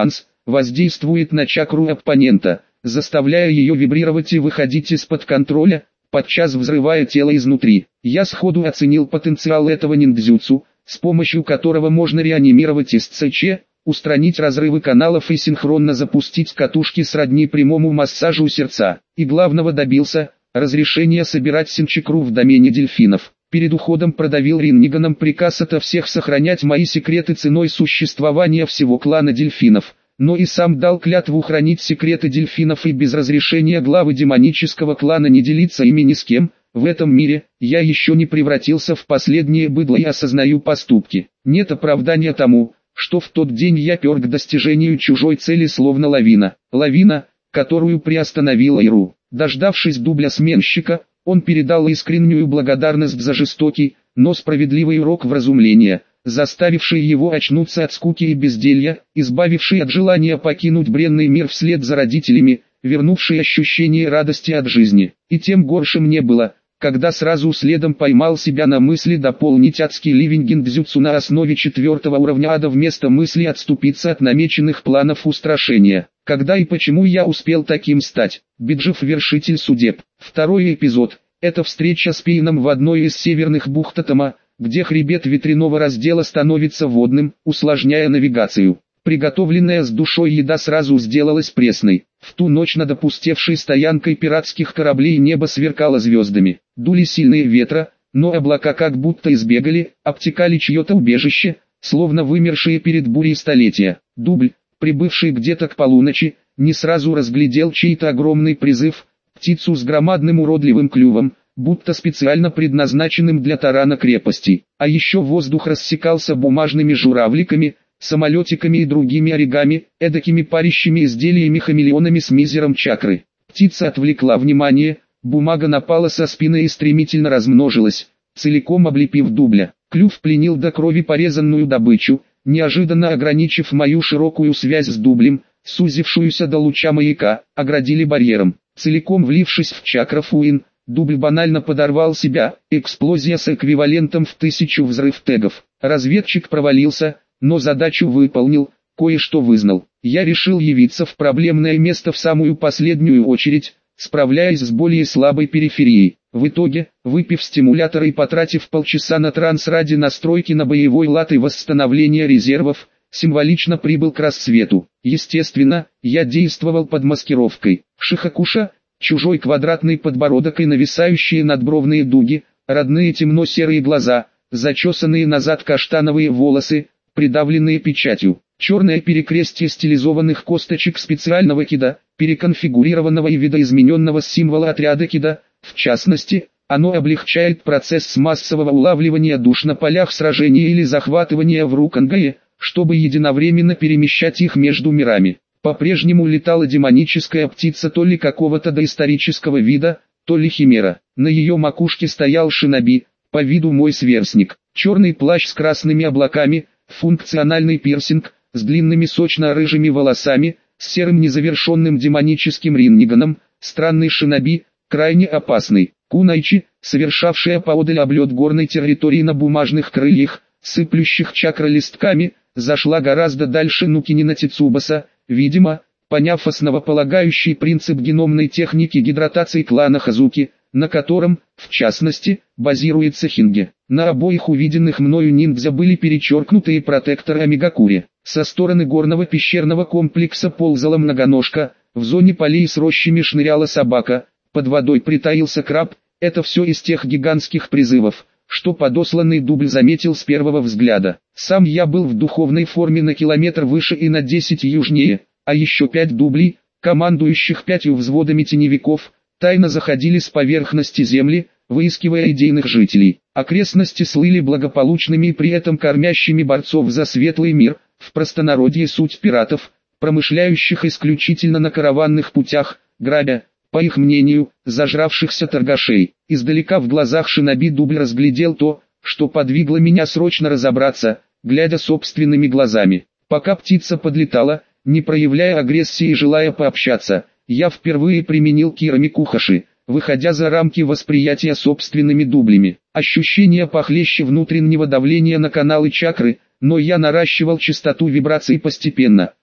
воздействует на чакру оппонента, заставляя ее вибрировать и выходить из-под контроля, подчас взрывая тело изнутри. Я сходу оценил потенциал этого ниндзюцу, с помощью которого можно реанимировать эс цэ че, устранить разрывы каналов и синхронно запустить катушки сродни прямому массажу сердца. И главного добился – разрешения собирать синчакру в домене дельфинов. Перед уходом продавил Ринниганом приказ ото всех сохранять мои секреты ценой существования всего клана дельфинов, но и сам дал клятву хранить секреты дельфинов и без разрешения главы демонического клана не делиться ими ни с кем. В этом мире я еще не превратился в последнее быдло и осознаю поступки. Нет оправдания тому, что в тот день я пер к достижению чужой цели словно лавина. Лавина, которую приостановила Иру. Дождавшись дубля сменщика, он передал искреннюю благодарность за жестокий, но справедливый урок вразумления, заставивший его очнуться от скуки и безделья, избавивший от желания покинуть бренный мир вслед за родителями, вернувший ощущение радости от жизни. И тем горше мне было, когда сразу следом поймал себя на мысли дополнить адский ливень гиндзюцу на основе четвертого уровня ада вместо мысли отступиться от намеченных планов устрашения. Когда и почему я успел таким стать? Биджев, вершитель судеб. Второй эпизод. Это встреча с Пейном в одной из северных бухт Тома, где хребет ветряного раздела становится водным, усложняя навигацию. Приготовленная с душой еда сразу сделалась пресной. В ту ночь над опустевшей стоянкой пиратских кораблей небо сверкало звездами. Дули сильные ветра, но облака как будто избегали, обтекали чье-то убежище, словно вымершие перед бурей столетия. Дубль, прибывший где-то к полуночи, не сразу разглядел чей-то огромный призыв, птицу с громадным уродливым клювом, будто специально предназначенным для тарана крепости. А еще воздух рассекался бумажными журавликами, самолетиками и другими оригами, эдакими парящими изделиями-хамелеонами с мизером чакры. Птица отвлекла внимание, бумага напала со спины и стремительно размножилась, целиком облепив дубля. Клюв пленил до крови порезанную добычу, неожиданно ограничив мою широкую связь с дублем, сузившуюся до луча маяка, оградили барьером. Целиком влившись в чакра Фуин, дубль банально подорвал себя, эксплозия с эквивалентом в тысячу взрыв тегов. Разведчик провалился, но задачу выполнил, кое-что вызнал. Я решил явиться в проблемное место в самую последнюю очередь, справляясь с более слабой периферией. В итоге, выпив стимулятор и потратив полчаса на транс ради настройки на боевой лад и восстановления резервов, символично прибыл к рассвету. Естественно, я действовал под маскировкой. Шихакуша, чужой квадратный подбородок и нависающие надбровные дуги, родные темно-серые глаза, зачесанные назад каштановые волосы, придавленные печатью. Черное перекрестие стилизованных косточек специального кида, переконфигурированного и видоизмененного с символа отряда кида. В частности, оно облегчает процесс массового улавливания душ на полях сражения или захватывания в Рукангае, чтобы единовременно перемещать их между мирами. По-прежнему летала демоническая птица то ли какого-то доисторического вида, то ли химера. На ее макушке стоял шиноби, по виду мой сверстник. Черный плащ с красными облаками, функциональный пирсинг, с длинными сочно-рыжими волосами, с серым незавершенным демоническим ринниганом, странный шиноби, крайне опасный. Кунайчи, совершавшая поодаль облет горной территории на бумажных крыльях, сыплющих чакролистками, зашла гораздо дальше Нукинина Тицубаса, видимо, поняв основополагающий принцип геномной техники гидратации клана Хазуки, на котором, в частности, базируется Хинге. На обоих увиденных мною ниндзя были перечеркнутые протекторы Амигакури. Со стороны горного пещерного комплекса ползала многоножка, в зоне полей с рощами шныряла собака, под водой притаился краб. Это все из тех гигантских призывов, что подосланный дубль заметил с первого взгляда. Сам я был в духовной форме на километр выше и на десять южнее, а еще пять дублей, командующих пятью взводами теневиков, тайно заходили с поверхности земли, выискивая идейных жителей. Окрестности слыли благополучными и при этом кормящими борцов за светлый мир, в простонародье суть пиратов, промышляющих исключительно на караванных путях, грабя, по их мнению, зажравшихся торгашей. Издалека в глазах шиноби дубль разглядел то, что подвигло меня срочно разобраться, глядя собственными глазами. Пока птица подлетала, не проявляя агрессии и желая пообщаться, я впервые применил Кирами Кухаши, выходя за рамки восприятия собственными дублями. Ощущение похлеще внутреннего давления на каналы чакры, но я наращивал частоту вибраций постепенно,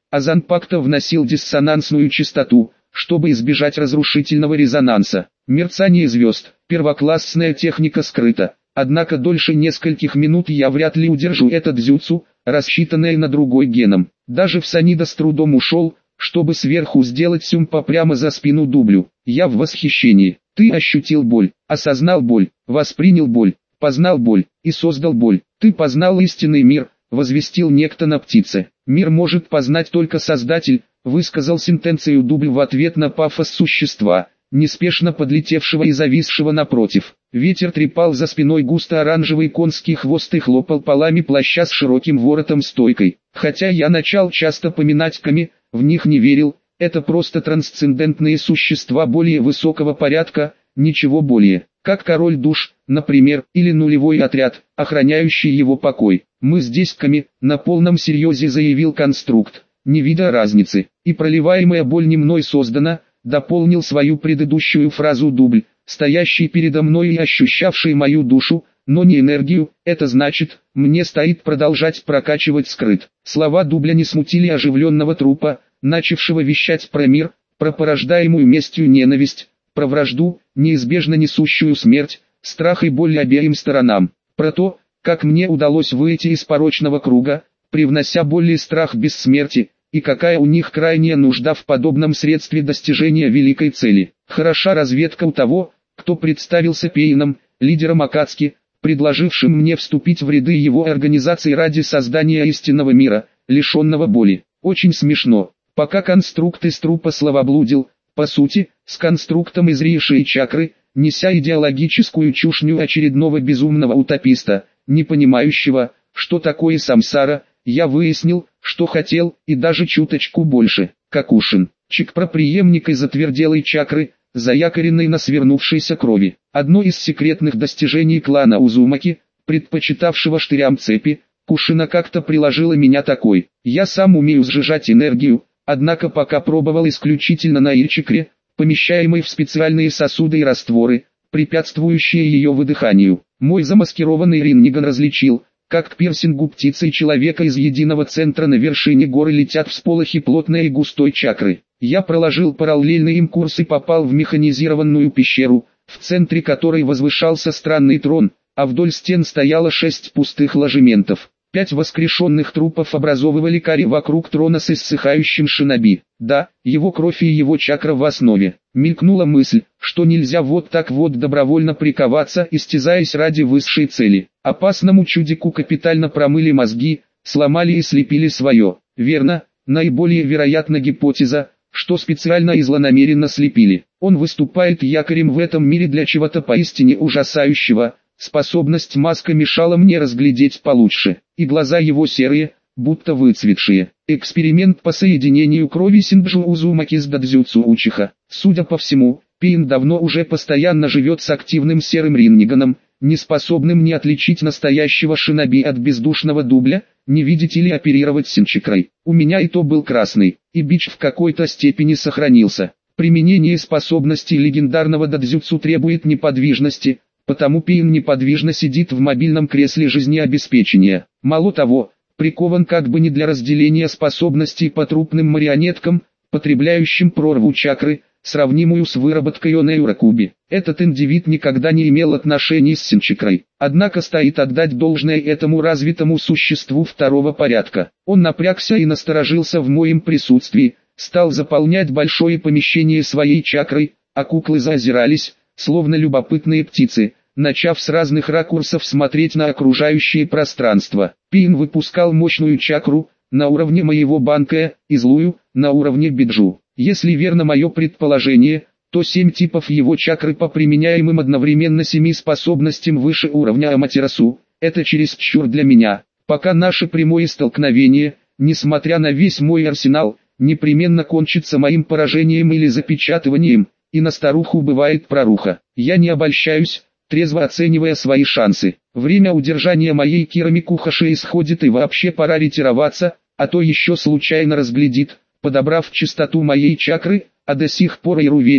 а Занпакта вносил диссонансную частоту, чтобы избежать разрушительного резонанса. Мерцание звезд, первоклассная техника скрыта, однако дольше нескольких минут я вряд ли удержу это дзюцу, рассчитанное на другой геном. Даже в Санида с трудом ушел, чтобы сверху сделать сюмпа прямо за спину дублю. Я в восхищении. Ты ощутил боль, осознал боль, воспринял боль, познал боль и создал боль. Ты познал истинный мир, возвестил некто на птице. Мир может познать только Создатель, высказал сентенцию дубль в ответ на пафос существа, неспешно подлетевшего и зависшего напротив. Ветер трепал за спиной густо-оранжевый конский хвост и хлопал полами плаща с широким воротом-стойкой. Хотя я начал часто поминать Ками, в них не верил, это просто трансцендентные существа более высокого порядка, ничего более. Как король душ, например, или нулевой отряд, охраняющий его покой. Мы здесь Ками, на полном серьезе заявил конструкт, не видя разницы, и проливаемая боль не мной создана, дополнил свою предыдущую фразу дубль, стоящий передо мной и ощущавший мою душу, но не энергию, это значит, мне стоит продолжать прокачивать скрыт. Слова дубля не смутили оживленного трупа, начавшего вещать про мир, про порождаемую местью ненависть, про вражду, неизбежно несущую смерть, страх и боль обеим сторонам, про то, как мне удалось выйти из порочного круга, привнося боль и страх без смерти, и какая у них крайняя нужда в подобном средстве достижения великой цели. Хороша разведка у того, кто представился Пейном, лидером Акацки, предложившим мне вступить в ряды его организации ради создания истинного мира, лишенного боли. Очень смешно. Пока конструкт из трупа словоблудил, по сути, с конструктом из Риши и Чакры, неся идеологическую чушню очередного безумного утописта, не понимающего, что такое самсара, я выяснил, что хотел, и даже чуточку больше. Какушин, чикпра-преемник из затверделой чакры, заякоренной на свернувшейся крови. Одно из секретных достижений клана Узумаки, предпочитавшего штырям цепи, Кушина как-то приложила меня такой. Я сам умею сжижать энергию, однако пока пробовал исключительно на ичикре, помещаемой в специальные сосуды и растворы, препятствующие ее выдыханию. Мой замаскированный Ринниган различил, как к пирсингу птицы и человека из единого центра на вершине горы летят всполохи плотной и густой чакры. Я проложил параллельный им курс и попал в механизированную пещеру, в центре которой возвышался странный трон, а вдоль стен стояло шесть пустых ложементов. Пять воскрешенных трупов образовывали каре вокруг трона с иссыхающим шиноби. Да, его кровь и его чакра в основе. Мелькнула мысль, что нельзя вот так вот добровольно приковаться, истязаясь ради высшей цели. Опасному чудику капитально промыли мозги, сломали и слепили свое. Верно, наиболее вероятна гипотеза, что специально и злонамеренно слепили. Он выступает якорем в этом мире для чего-то поистине ужасающего. Способность маска мешала мне разглядеть получше, и глаза его серые, будто выцветшие. Эксперимент по соединению крови Синджу Узумаки с Дадзюцу Учиха. Судя по всему, Пейн давно уже постоянно живет с активным серым Ринниганом, не способным ни отличить настоящего шиноби от бездушного дубля, не видеть или оперировать синчикрой. У меня и то был красный, и бич в какой-то степени сохранился. Применение способностей легендарного дадзюцу требует неподвижности, потому Пейн неподвижно сидит в мобильном кресле жизнеобеспечения. Мало того, прикован как бы не для разделения способностей по трупным марионеткам, потребляющим прорву чакры, сравнимую с выработкой онеуракуби. Этот индивид никогда не имел отношений с синчикрой. Однако стоит отдать должное этому развитому существу второго порядка. Он напрягся и насторожился в моем присутствии, стал заполнять большое помещение своей чакрой, а куклы заозирались, словно любопытные птицы, начав с разных ракурсов смотреть на окружающее пространство. Пейн выпускал мощную чакру, на уровне моего банка, и злую, на уровне биджу. Если верно мое предположение, то семь типов его чакры по применяемым одновременно семи способностям выше уровня Аматерасу, это чересчур для меня. Пока наше прямое столкновение, несмотря на весь мой арсенал, непременно кончится моим поражением или запечатыванием, и на старуху бывает проруха. Я не обольщаюсь, трезво оценивая свои шансы. Время удержания моей Кирами Кухаши исходит, и вообще пора ретироваться, а то еще случайно разглядит, подобрав частоту моей чакры, а до сих пор Иру верит,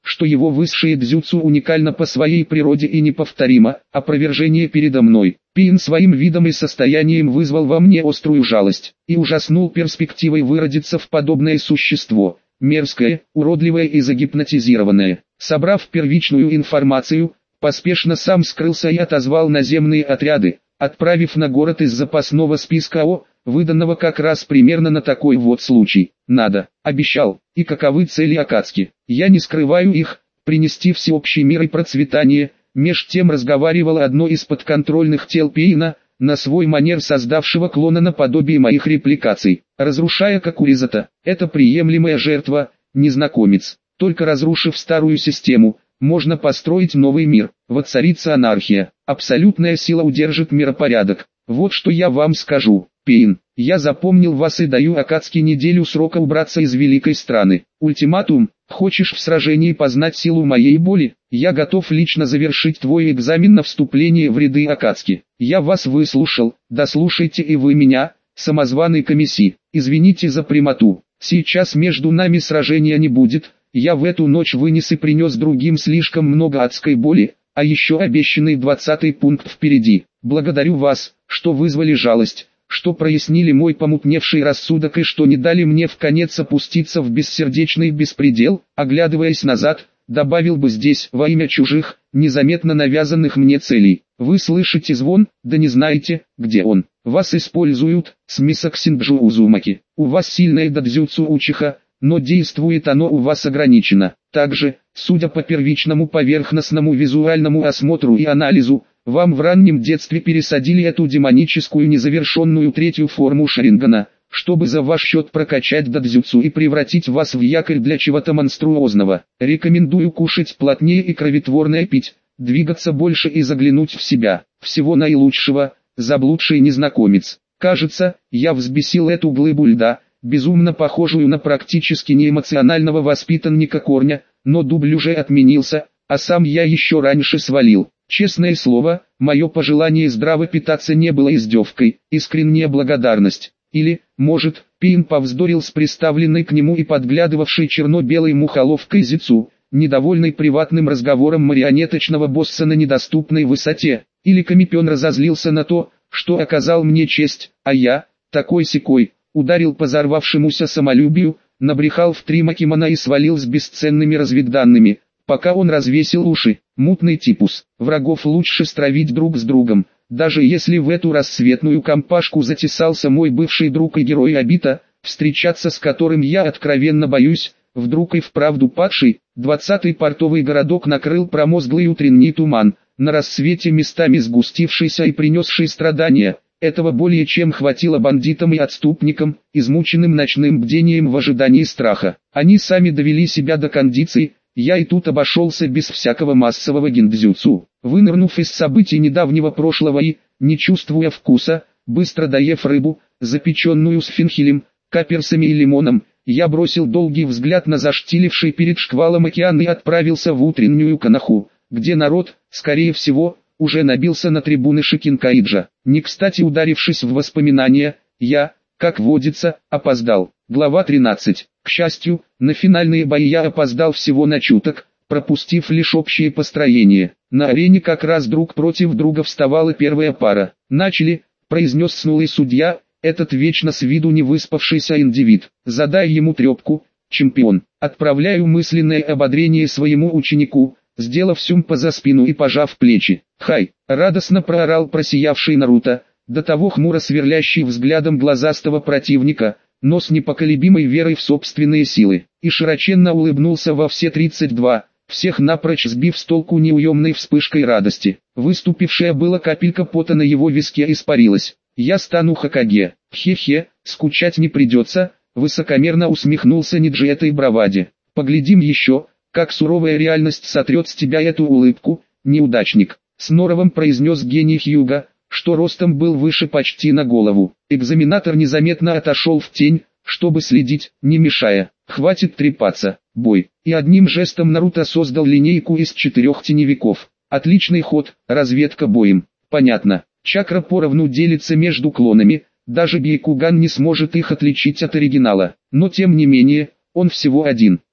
что его высшее дзюцу уникально по своей природе и неповторимо. Опровержение передо мной. Пин своим видом и состоянием вызвал во мне острую жалость, и ужаснул перспективой выродиться в подобное существо, мерзкое, уродливое и загипнотизированное. Собрав первичную информацию, поспешно сам скрылся и отозвал наземные отряды, отправив на город из запасного списка О, выданного как раз примерно на такой вот случай. Надо, обещал, и каковы цели Акацки. Я не скрываю их, принести всеобщий мир и процветание. Меж тем разговаривало одно из подконтрольных тел Пейна, на свой манер создавшего клона наподобие моих репликаций. Разрушая Какуризата, это приемлемая жертва, незнакомец. Только разрушив старую систему, можно построить новый мир, воцарится анархия, абсолютная сила удержит миропорядок. Вот что я вам скажу, Пейн, я запомнил вас и даю Акацки неделю срока убраться из великой страны. Ультиматум: хочешь в сражении познать силу моей боли? Я готов лично завершить твой экзамен на вступление в ряды Акацки. Я вас выслушал, дослушайте и вы меня, самозваный комиссий. Извините за прямоту, сейчас между нами сражения не будет. Я в эту ночь вынес и принес другим слишком много адской боли, а еще обещанный двадцатый пункт впереди. Благодарю вас, что вызвали жалость, что прояснили мой помутневший рассудок и что не дали мне вконец опуститься в бессердечный беспредел. Оглядываясь назад, добавил бы здесь во имя чужих, незаметно навязанных мне целей. Вы слышите звон, да не знаете, где он. Вас используют, Смисок Синджу Узумаки. У вас сильное дадзюцу Учиха, но действует оно у вас ограничено. Также, судя по первичному поверхностному визуальному осмотру и анализу, вам в раннем детстве пересадили эту демоническую незавершенную третью форму Шарингана, чтобы за ваш счет прокачать дадзюцу и превратить вас в якорь для чего-то монструозного. Рекомендую кушать плотнее и кровотворное пить, двигаться больше и заглянуть в себя. Всего наилучшего, заблудший незнакомец. Кажется, я взбесил эту глыбу льда, безумно похожую на практически неэмоционального воспитанника Корня, но дубль уже отменился, а сам я еще раньше свалил. Честное слово, мое пожелание здраво питаться не было издевкой, искренняя благодарность. Или, может, Пин повздорил с приставленной к нему и подглядывавшей черно-белой мухоловкой Зицу, недовольный приватным разговором марионеточного босса на недоступной высоте. Или Камипен разозлился на то, что оказал мне честь, а я, такой-сякой, ударил по взорвавшемуся самолюбию, набрехал в три макимона и свалил с бесценными разведданными, пока он развесил уши. Мутный типус. Врагов лучше стравить друг с другом, даже если в эту рассветную компашку затесался мой бывший друг и герой Обита, встречаться с которым я откровенно боюсь, вдруг и вправду падший. Двадцатый портовый городок накрыл промозглый утренний туман, на рассвете местами сгустившийся и принесший страдания. Этого более чем хватило бандитам и отступникам, измученным ночным бдением в ожидании страха. Они сами довели себя до кондиции. Я и тут обошелся без всякого массового гиндзюцу. Вынырнув из событий недавнего прошлого и, не чувствуя вкуса, быстро доев рыбу, запеченную с фенхелем, каперсами и лимоном, я бросил долгий взгляд на заштиливший перед шквалом океан и отправился в утреннюю Канаху, где народ, скорее всего, уже набился на трибуны Шикинкаиджа. Не кстати ударившись в воспоминания, я, как водится, опоздал. Глава тринадцать. К счастью, на финальные бои я опоздал всего на чуток, пропустив лишь общее построение. На арене как раз друг против друга вставала первая пара. «Начали», — произнес снулый судья, этот вечно с виду не выспавшийся индивид. «Задай ему трепку, чемпион». Отправляю мысленное ободрение своему ученику, сделав сюмпа за спину и пожав плечи. «Хай!» — радостно проорал просиявший Наруто, до того хмуро сверлящий взглядом глазастого противника, но с непоколебимой верой в собственные силы, и широченно улыбнулся во все тридцать два, всех напрочь сбив с толку неуемной вспышкой радости. Выступившая была капелька пота на его виске испарилась. «Я стану Хокаге. Хе-хе, скучать не придется», — высокомерно усмехнулся Ниджи этой браваде. «Поглядим еще, как суровая реальность сотрет с тебя эту улыбку, неудачник», — с норовом произнес гений Хьюга, что ростом был выше почти на голову. Экзаменатор незаметно отошел в тень, чтобы следить, не мешая. «Хватит трепаться, бой!» И одним жестом Наруто создал линейку из четырех теневиков. Отличный ход, разведка боем. Понятно, чакра поровну делится между клонами, даже Бейкуган не сможет их отличить от оригинала. Но тем не менее, он всего один.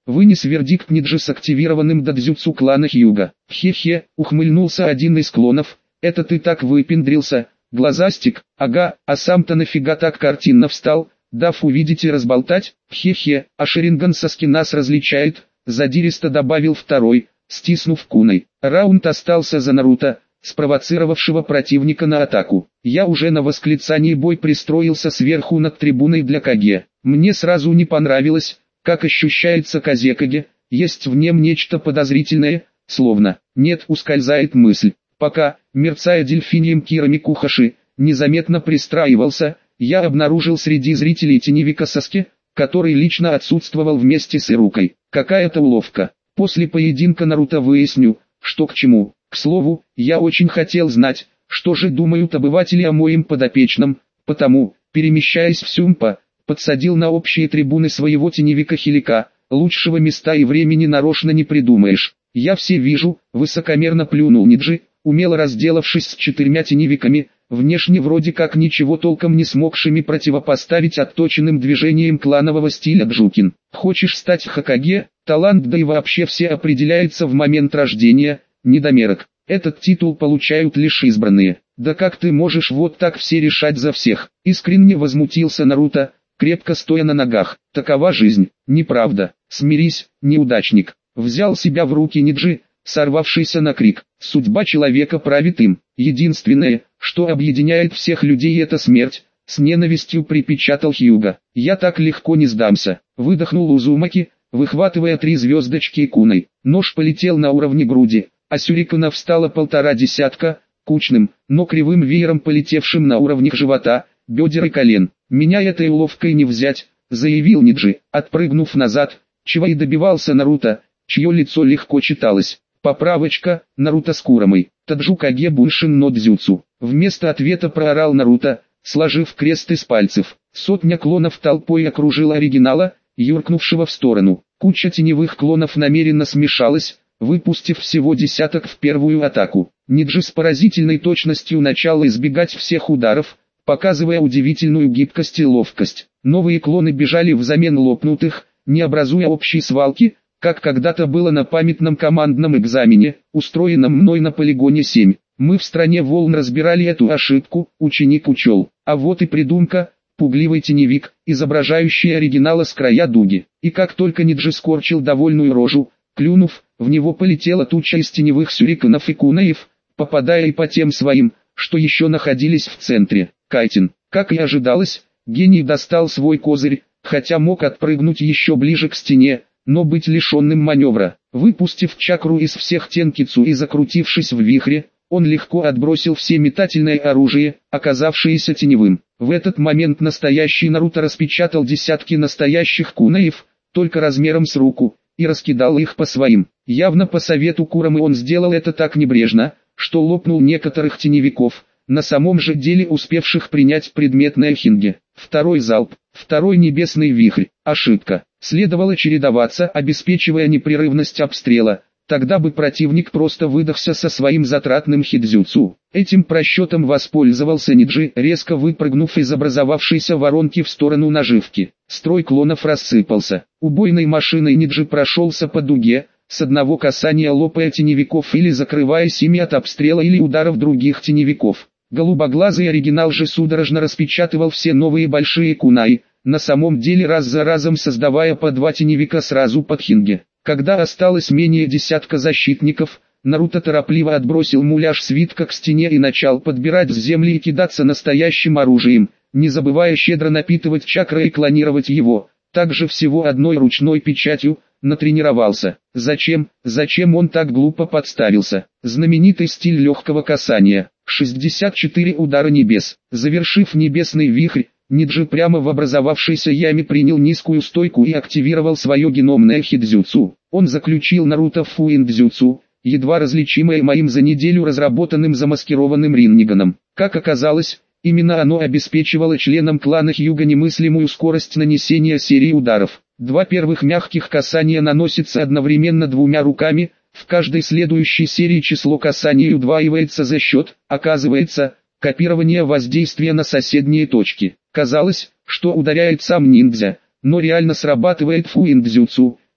вынес вердикт Ниджи с активированным додзюцу клана Хьюга. Хе-хе, ухмыльнулся один из клонов, это ты так выпендрился, глазастик, ага, а сам-то нафига так картинно встал, дав увидеть и разболтать, хе-хе, а Шаринган Саски нас различает, задиристо добавил второй, стиснув куной. Раунд остался за Наруто, спровоцировавшего противника на атаку. Я уже на восклицании бой пристроился сверху над трибуной для Каге. Мне сразу не понравилось, как ощущается Казекаге, есть в нем нечто подозрительное, словно, нет, ускользает мысль. Пока, мерцая дельфинием Кирами Кухаши, незаметно пристраивался, я обнаружил среди зрителей теневика Саски, который лично отсутствовал вместе с Ирукой. Какая-то уловка. После поединка Наруто выясню, что к чему. К слову, я очень хотел знать, что же думают обыватели о моем подопечном, потому, перемещаясь в Сюмпа, подсадил на общие трибуны своего теневика Хилика, лучшего места и времени нарочно не придумаешь. Я все вижу, высокомерно плюнул Ниджи, умело разделавшись с четырьмя теневиками, внешне вроде как ничего толком не смогшими противопоставить отточенным движением кланового стиля Джукин. Хочешь стать Хокаге, талант да и вообще все определяется в момент рождения, недомерок. Этот титул получают лишь избранные. Да как ты можешь вот так все решать за всех? Искренне возмутился Наруто, крепко стоя на ногах. Такова жизнь. Неправда. Смирись, неудачник. Взял себя в руки Ниджи, сорвавшийся на крик. Судьба человека правит им. Единственное, что объединяет всех людей, это смерть. С ненавистью припечатал Хьюга. Я так легко не сдамся. Выдохнул Узумаки, выхватывая три звездочки куной. Нож полетел на уровне груди, а сюрикена встала полтора десятка, кучным, но кривым веером полетевшим на уровнях живота, бедер и колен. Меня этой уловкой не взять, заявил Ниджи, отпрыгнув назад, чего и добивался Наруто, чье лицо легко читалось. Поправочка, Наруто с Курамой. Таджукаге Буншин но дзюцу. Вместо ответа проорал Наруто, сложив крест из пальцев. Сотня клонов толпой окружила оригинала, юркнувшего в сторону. Куча теневых клонов намеренно смешалась, выпустив всего десяток в первую атаку. Ниджи с поразительной точностью начал избегать всех ударов, показывая удивительную гибкость и ловкость. Новые клоны бежали взамен лопнутых, не образуя общей свалки, как когда-то было на памятном командном экзамене, устроенном мной на полигоне семь. Мы в стране волн разбирали эту ошибку, ученик учел. А вот и придумка, пугливый теневик, изображающий оригинала с края дуги. И как только Ниджи скорчил довольную рожу, клюнув, в него полетела туча из теневых сюрикенов и кунаев, попадая и по тем своим, что еще находились в центре. Кайтин, как и ожидалось, гений достал свой козырь, хотя мог отпрыгнуть еще ближе к стене, но быть лишенным маневра. Выпустив чакру из всех тенкицу и закрутившись в вихре, он легко отбросил все метательное оружие, оказавшееся теневым. В этот момент настоящий Наруто распечатал десятки настоящих кунаев, только размером с руку, и раскидал их по своим. Явно по совету Курамы он сделал это так небрежно, что лопнул некоторых теневиков, на самом же деле успевших принять предметное хинге. Второй залп, второй небесный вихрь, ошибка. Следовало чередоваться, обеспечивая непрерывность обстрела, тогда бы противник просто выдохся со своим затратным хидзюцу. Этим просчетом воспользовался Ниджи, резко выпрыгнув из образовавшейся воронки в сторону наживки. Строй клонов рассыпался. Убойной машиной Ниджи прошелся по дуге, с одного касания лопая теневиков или закрываясь ими от обстрела или ударов других теневиков. Голубоглазый оригинал же судорожно распечатывал все новые большие кунаи, на самом деле раз за разом создавая по два теневика сразу под хинге. Когда осталось менее десятка защитников, Наруто торопливо отбросил муляж свитка к стене и начал подбирать с земли и кидаться настоящим оружием, не забывая щедро напитывать чакрой и клонировать его, также всего одной ручной печатью, натренировался. Зачем, зачем он так глупо подставился? Знаменитый стиль легкого касания. шестьдесят четыре удара небес. Завершив небесный вихрь, Ниджи прямо в образовавшейся яме принял низкую стойку и активировал свое геномное хидзюцу. Он заключил Наруто в фуиндзюцу, едва различимое моим за неделю разработанным замаскированным ринниганом. Как оказалось, именно оно обеспечивало членам клана Хьюга немыслимую скорость нанесения серии ударов. Два первых мягких касания наносятся одновременно двумя руками, в каждой следующей серии число касаний удваивается за счет, оказывается, копирования воздействия на соседние точки. Казалось, что ударяет сам ниндзя, но реально срабатывает фуиндзюцу.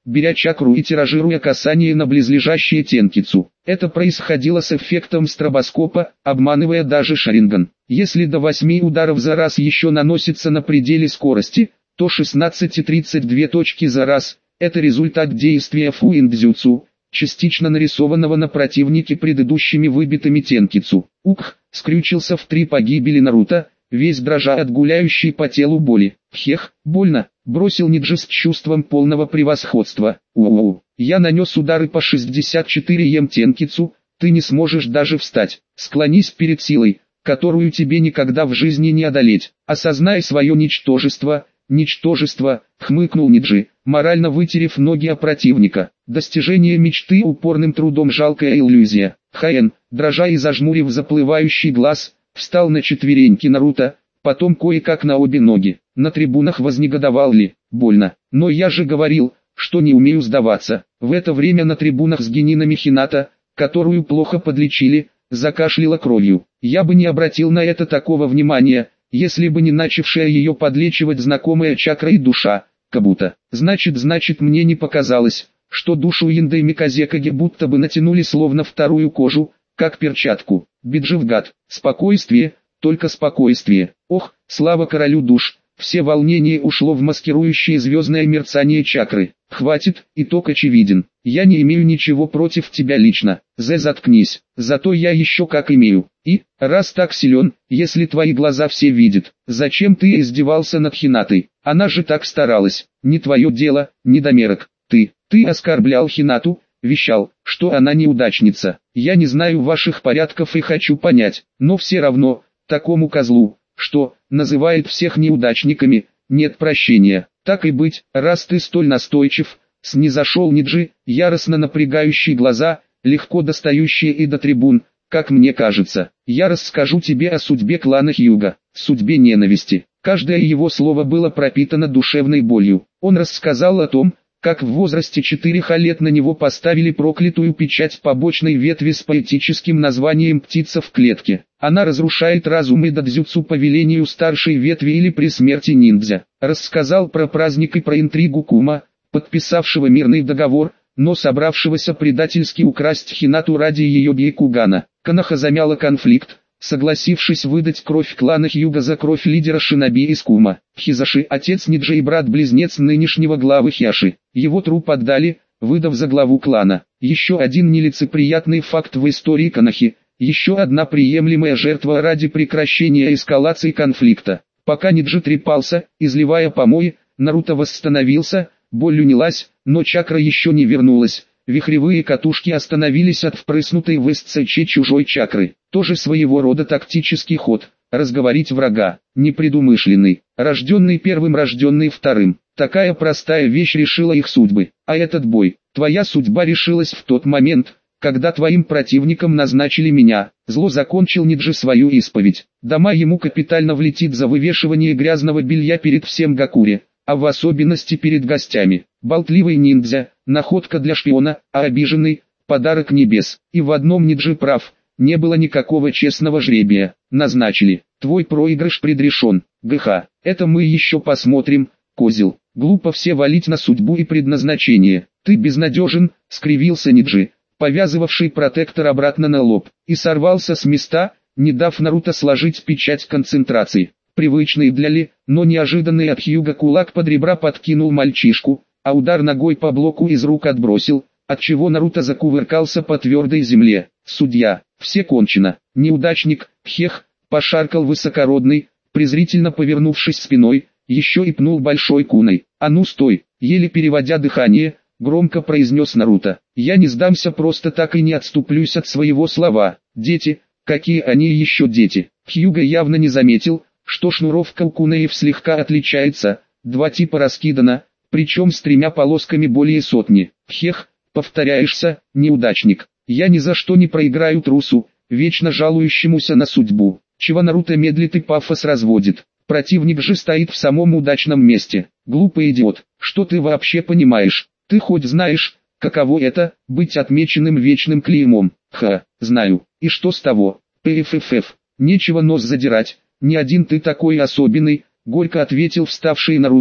беря чакру и тиражируя касание на близлежащие тенкицу. Это происходило с эффектом стробоскопа, обманывая даже Шаринган. Если до восьми ударов за раз еще наносится на пределе скорости, то шестнадцать и тридцать две точки за раз – это результат действия фуиндзюцу, частично нарисованного на противнике предыдущими выбитыми тенкицу. Ух, скрючился в три погибели Наруто, весь дрожа от гуляющей по телу боли. Хех, больно, бросил Ниджи с чувством полного превосходства. Уоу, я нанес удары по шестьдесят четыре ем тенкицу, ты не сможешь даже встать. Склонись перед силой, которую тебе никогда в жизни не одолеть. Осознай свое ничтожество, ничтожество, хмыкнул Ниджи, морально вытерев ноги о противника. Достижение мечты упорным трудом жалкая иллюзия. Хаен, дрожа и зажмурив заплывающий глаз, встал на четвереньки Наруто, потом кое-как на обе ноги. На трибунах вознегодовал Ли. Больно. Но я же говорил, что не умею сдаваться. В это время на трибунах с генинами Хината, которую плохо подлечили, закашляла кровью. Я бы не обратил на это такого внимания, если бы не начавшая ее подлечивать знакомая чакра и душа, Кабуто. Значит, значит мне не показалось, что душу Инда и Миказекаги будто бы натянули словно вторую кожу, как перчатку. Бидживгад, спокойствие, только спокойствие. Ох, слава королю душ, все волнение ушло в маскирующее звездное мерцание чакры. Хватит, итог очевиден. Я не имею ничего против тебя лично. Зе, заткнись. Зато я еще как имею. И, раз так силен, если твои глаза все видят, зачем ты издевался над Хинатой? Она же так старалась. Не твое дело, недомерок. Ты, ты оскорблял Хинату, вещал, что она неудачница. Я не знаю ваших порядков и хочу понять, но все равно, такому козлу, что называет всех неудачниками, нет прощения. Так и быть, раз ты столь настойчив, снизошел Ниджи, яростно напрягающий глаза, легко достающие и до трибун, как мне кажется. Я расскажу тебе о судьбе клана Хьюга, судьбе ненависти. Каждое его слово было пропитано душевной болью. Он рассказал о том, как в возрасте четырёх лет на него поставили проклятую печать побочной ветви с поэтическим названием «Птица в клетке». Она разрушает разум и дадзюцу по велению старшей ветви или при смерти ниндзя. Рассказал про праздник и про интригу Кума, подписавшего мирный договор, но собравшегося предательски украсть Хинату ради ее Бейкугана. Канаха замяла конфликт, согласившись выдать кровь клана Хьюга за кровь лидера шиноби из Кума. Хизаши, отец Ниджи и брат-близнец нынешнего главы Хьяши. Его труп отдали, выдав за главу клана. Еще один нелицеприятный факт в истории Канахи. Еще одна приемлемая жертва ради прекращения эскалации конфликта. Пока Ниджи трепался, изливая помои, Наруто восстановился, боль унялась, но чакра еще не вернулась. Вихревые катушки остановились от впрыснутой в СЦЧ чужой чакры. Тоже своего рода тактический ход. Разговорить врага. Непредумышленный. Рожденный первым, рожденный вторым. Такая простая вещь решила их судьбы. А этот бой. Твоя судьба решилась в тот момент, когда твоим противником назначили меня. Зло закончил Ниджи свою исповедь. Дома ему капитально влетит за вывешивание грязного белья перед всем Гакуре, а в особенности перед гостями. Болтливый ниндзя, находка для шпиона, а обиженный – подарок небес. И в одном Ниджи прав, не было никакого честного жребия. Назначили, твой проигрыш предрешен. ГХ, это мы еще посмотрим, козел. Глупо все валить на судьбу и предназначение. Ты безнадежен, скривился Ниджи, повязывавший протектор обратно на лоб, и сорвался с места, не дав Наруто сложить печать концентрации. Привычный для Ли, но неожиданный от Хьюга кулак под ребра подкинул мальчишку, а удар ногой по блоку из рук отбросил, отчего Наруто закувыркался по твердой земле. Судья, все кончено. Неудачник, хех, пошаркал высокородный, презрительно повернувшись спиной, еще и пнул большой куной. А ну стой, еле переводя дыхание, громко произнес Наруто. Я не сдамся просто так и не отступлюсь от своего слова. Дети, какие они еще дети? Хьюга явно не заметил, что шнуровка у кунаев слегка отличается, два типа раскидана, причем с тремя полосками более сотни. Хех, повторяешься, неудачник. Я ни за что не проиграю трусу, вечно жалующемуся на судьбу. Чего Наруто медлит и пафос разводит. Противник же стоит в самом удачном месте. Глупый идиот, что ты вообще понимаешь? Ты хоть знаешь, каково это, быть отмеченным вечным клеймом? Ха, знаю. И что с того? Пффф, нечего нос задирать. Не один ты такой особенный, горько ответил вставший Наруто,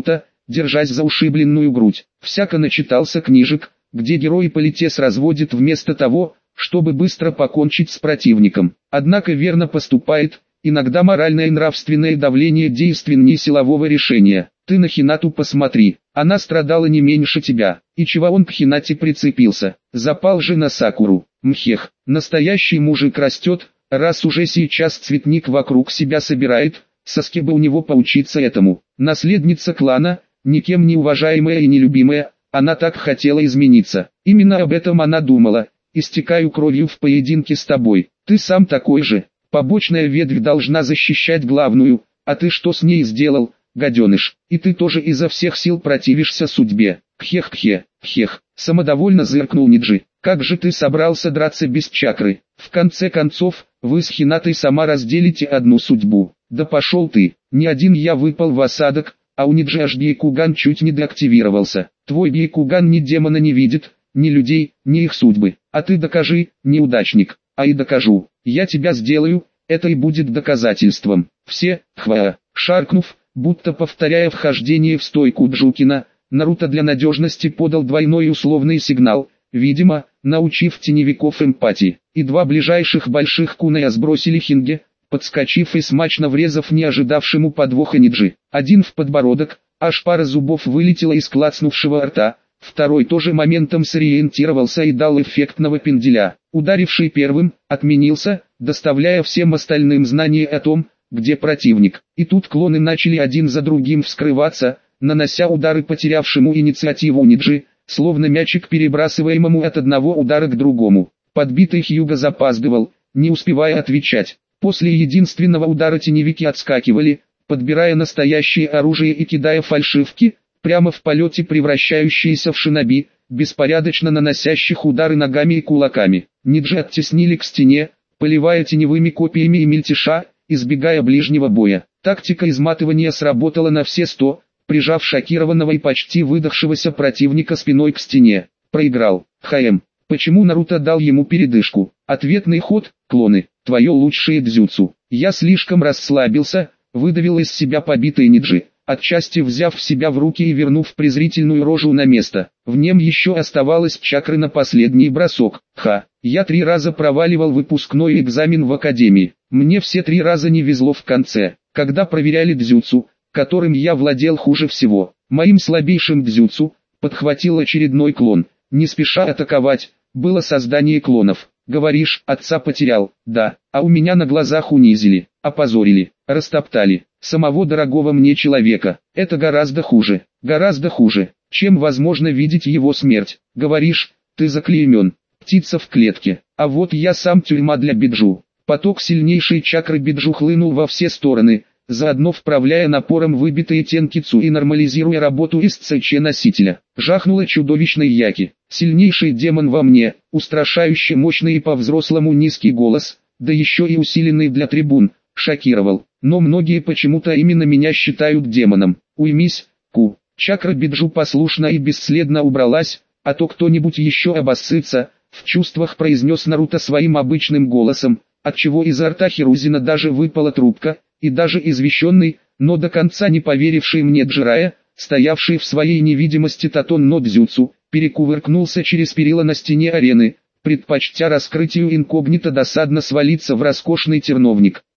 держась за ушибленную грудь. Всяко начитался книжек, где герой политес разводит вместо того, чтобы быстро покончить с противником. Однако верно поступает, иногда моральное и нравственное давление действеннее силового решения. Ты на Хинату посмотри, она страдала не меньше тебя. И чего он к Хинате прицепился? Запал же на Сакуру. Мхех, настоящий мужик растет, раз уже сейчас цветник вокруг себя собирает, Саске бы у него поучиться этому. Наследница клана, никем не уважаемая и нелюбимая, она так хотела измениться. Именно об этом она думала. Истекаю кровью в поединке с тобой. Ты сам такой же. Побочная ветвь должна защищать главную, а ты что с ней сделал, гаденыш? И ты тоже изо всех сил противишься судьбе. Кхех-кхе, кхех, самодовольно зыркнул Ниджи. Как же ты собрался драться без чакры? В конце концов, вы с Хинатой сама разделите одну судьбу. Да пошел ты, не один я выпал в осадок, а у Ниджи аж Бейкуган чуть не деактивировался. Твой Бейкуган ни демона не видит, ни людей, ни их судьбы. А ты докажи, неудачник. А и докажу. Я тебя сделаю, это и будет доказательством. Все, хва, шаркнув, будто повторяя вхождение в стойку Джукина, Наруто для надежности подал двойной условный сигнал, видимо, научив теневиков эмпатии. И два ближайших больших куная сбросили Хинге, подскочив и смачно врезав не ожидавшему подвоха Ниджи. Один в подбородок, аж пара зубов вылетела из клацнувшего рта, второй тоже моментом сориентировался и дал эффектного пенделя. Ударивший первым, отменился, доставляя всем остальным знание о том, где противник. И тут клоны начали один за другим вскрываться, нанося удары потерявшему инициативу Ниджи, словно мячик перебрасываемому от одного удара к другому. Подбитый Хьюго запаздывал, не успевая отвечать. После единственного удара теневики отскакивали, подбирая настоящее оружие и кидая фальшивки, прямо в полете превращающиеся в шиноби, беспорядочно наносящих удары ногами и кулаками. Ниджи оттеснили к стене, поливая теневыми копьями и мельтеша, избегая ближнего боя. Тактика изматывания сработала на все сто, прижав шокированного и почти выдохшегося противника спиной к стене. Проиграл. ХМ. Почему Наруто дал ему передышку? Ответный ход, клоны, твое лучшее дзюцу. Я слишком расслабился, выдавил из себя побитый Ниджи, отчасти взяв себя в руки и вернув презрительную рожу на место. В нем еще оставалась чакры на последний бросок. Ха, я три раза проваливал выпускной экзамен в академии. Мне все три раза не везло в конце, когда проверяли дзюцу, которым я владел хуже всего. Моим слабейшим дзюцу, подхватил очередной клон. Не спеша атаковать, было создание клонов. Говоришь, отца потерял, да, а у меня на глазах унизили, опозорили, растоптали, самого дорогого мне человека. Это гораздо хуже, гораздо хуже, чем возможно видеть его смерть. Говоришь, ты заклеймен, птица в клетке, а вот я сам тюрьма для Биджу. Поток сильнейшей чакры Биджу хлынул во все стороны, заодно вправляя напором выбитые тенкицу и нормализируя работу эс цэ че-носителя. Жахнуло чудовищной яки. Сильнейший демон во мне, устрашающе мощный и по-взрослому низкий голос, да еще и усиленный для трибун, шокировал. Но многие почему-то именно меня считают демоном. Уймись, Ку. Чакра Биджу послушно и бесследно убралась, а то кто-нибудь еще обоссытся, в чувствах произнес Наруто своим обычным голосом, отчего изо рта Хирузина даже выпала трубка, и даже извещенный, но до конца не поверивший мне Джирая, стоявший в своей невидимости Татон но Дзюцу, перекувыркнулся через перила на стене арены, предпочтя раскрытию инкогнито досадно свалиться в роскошный терновник.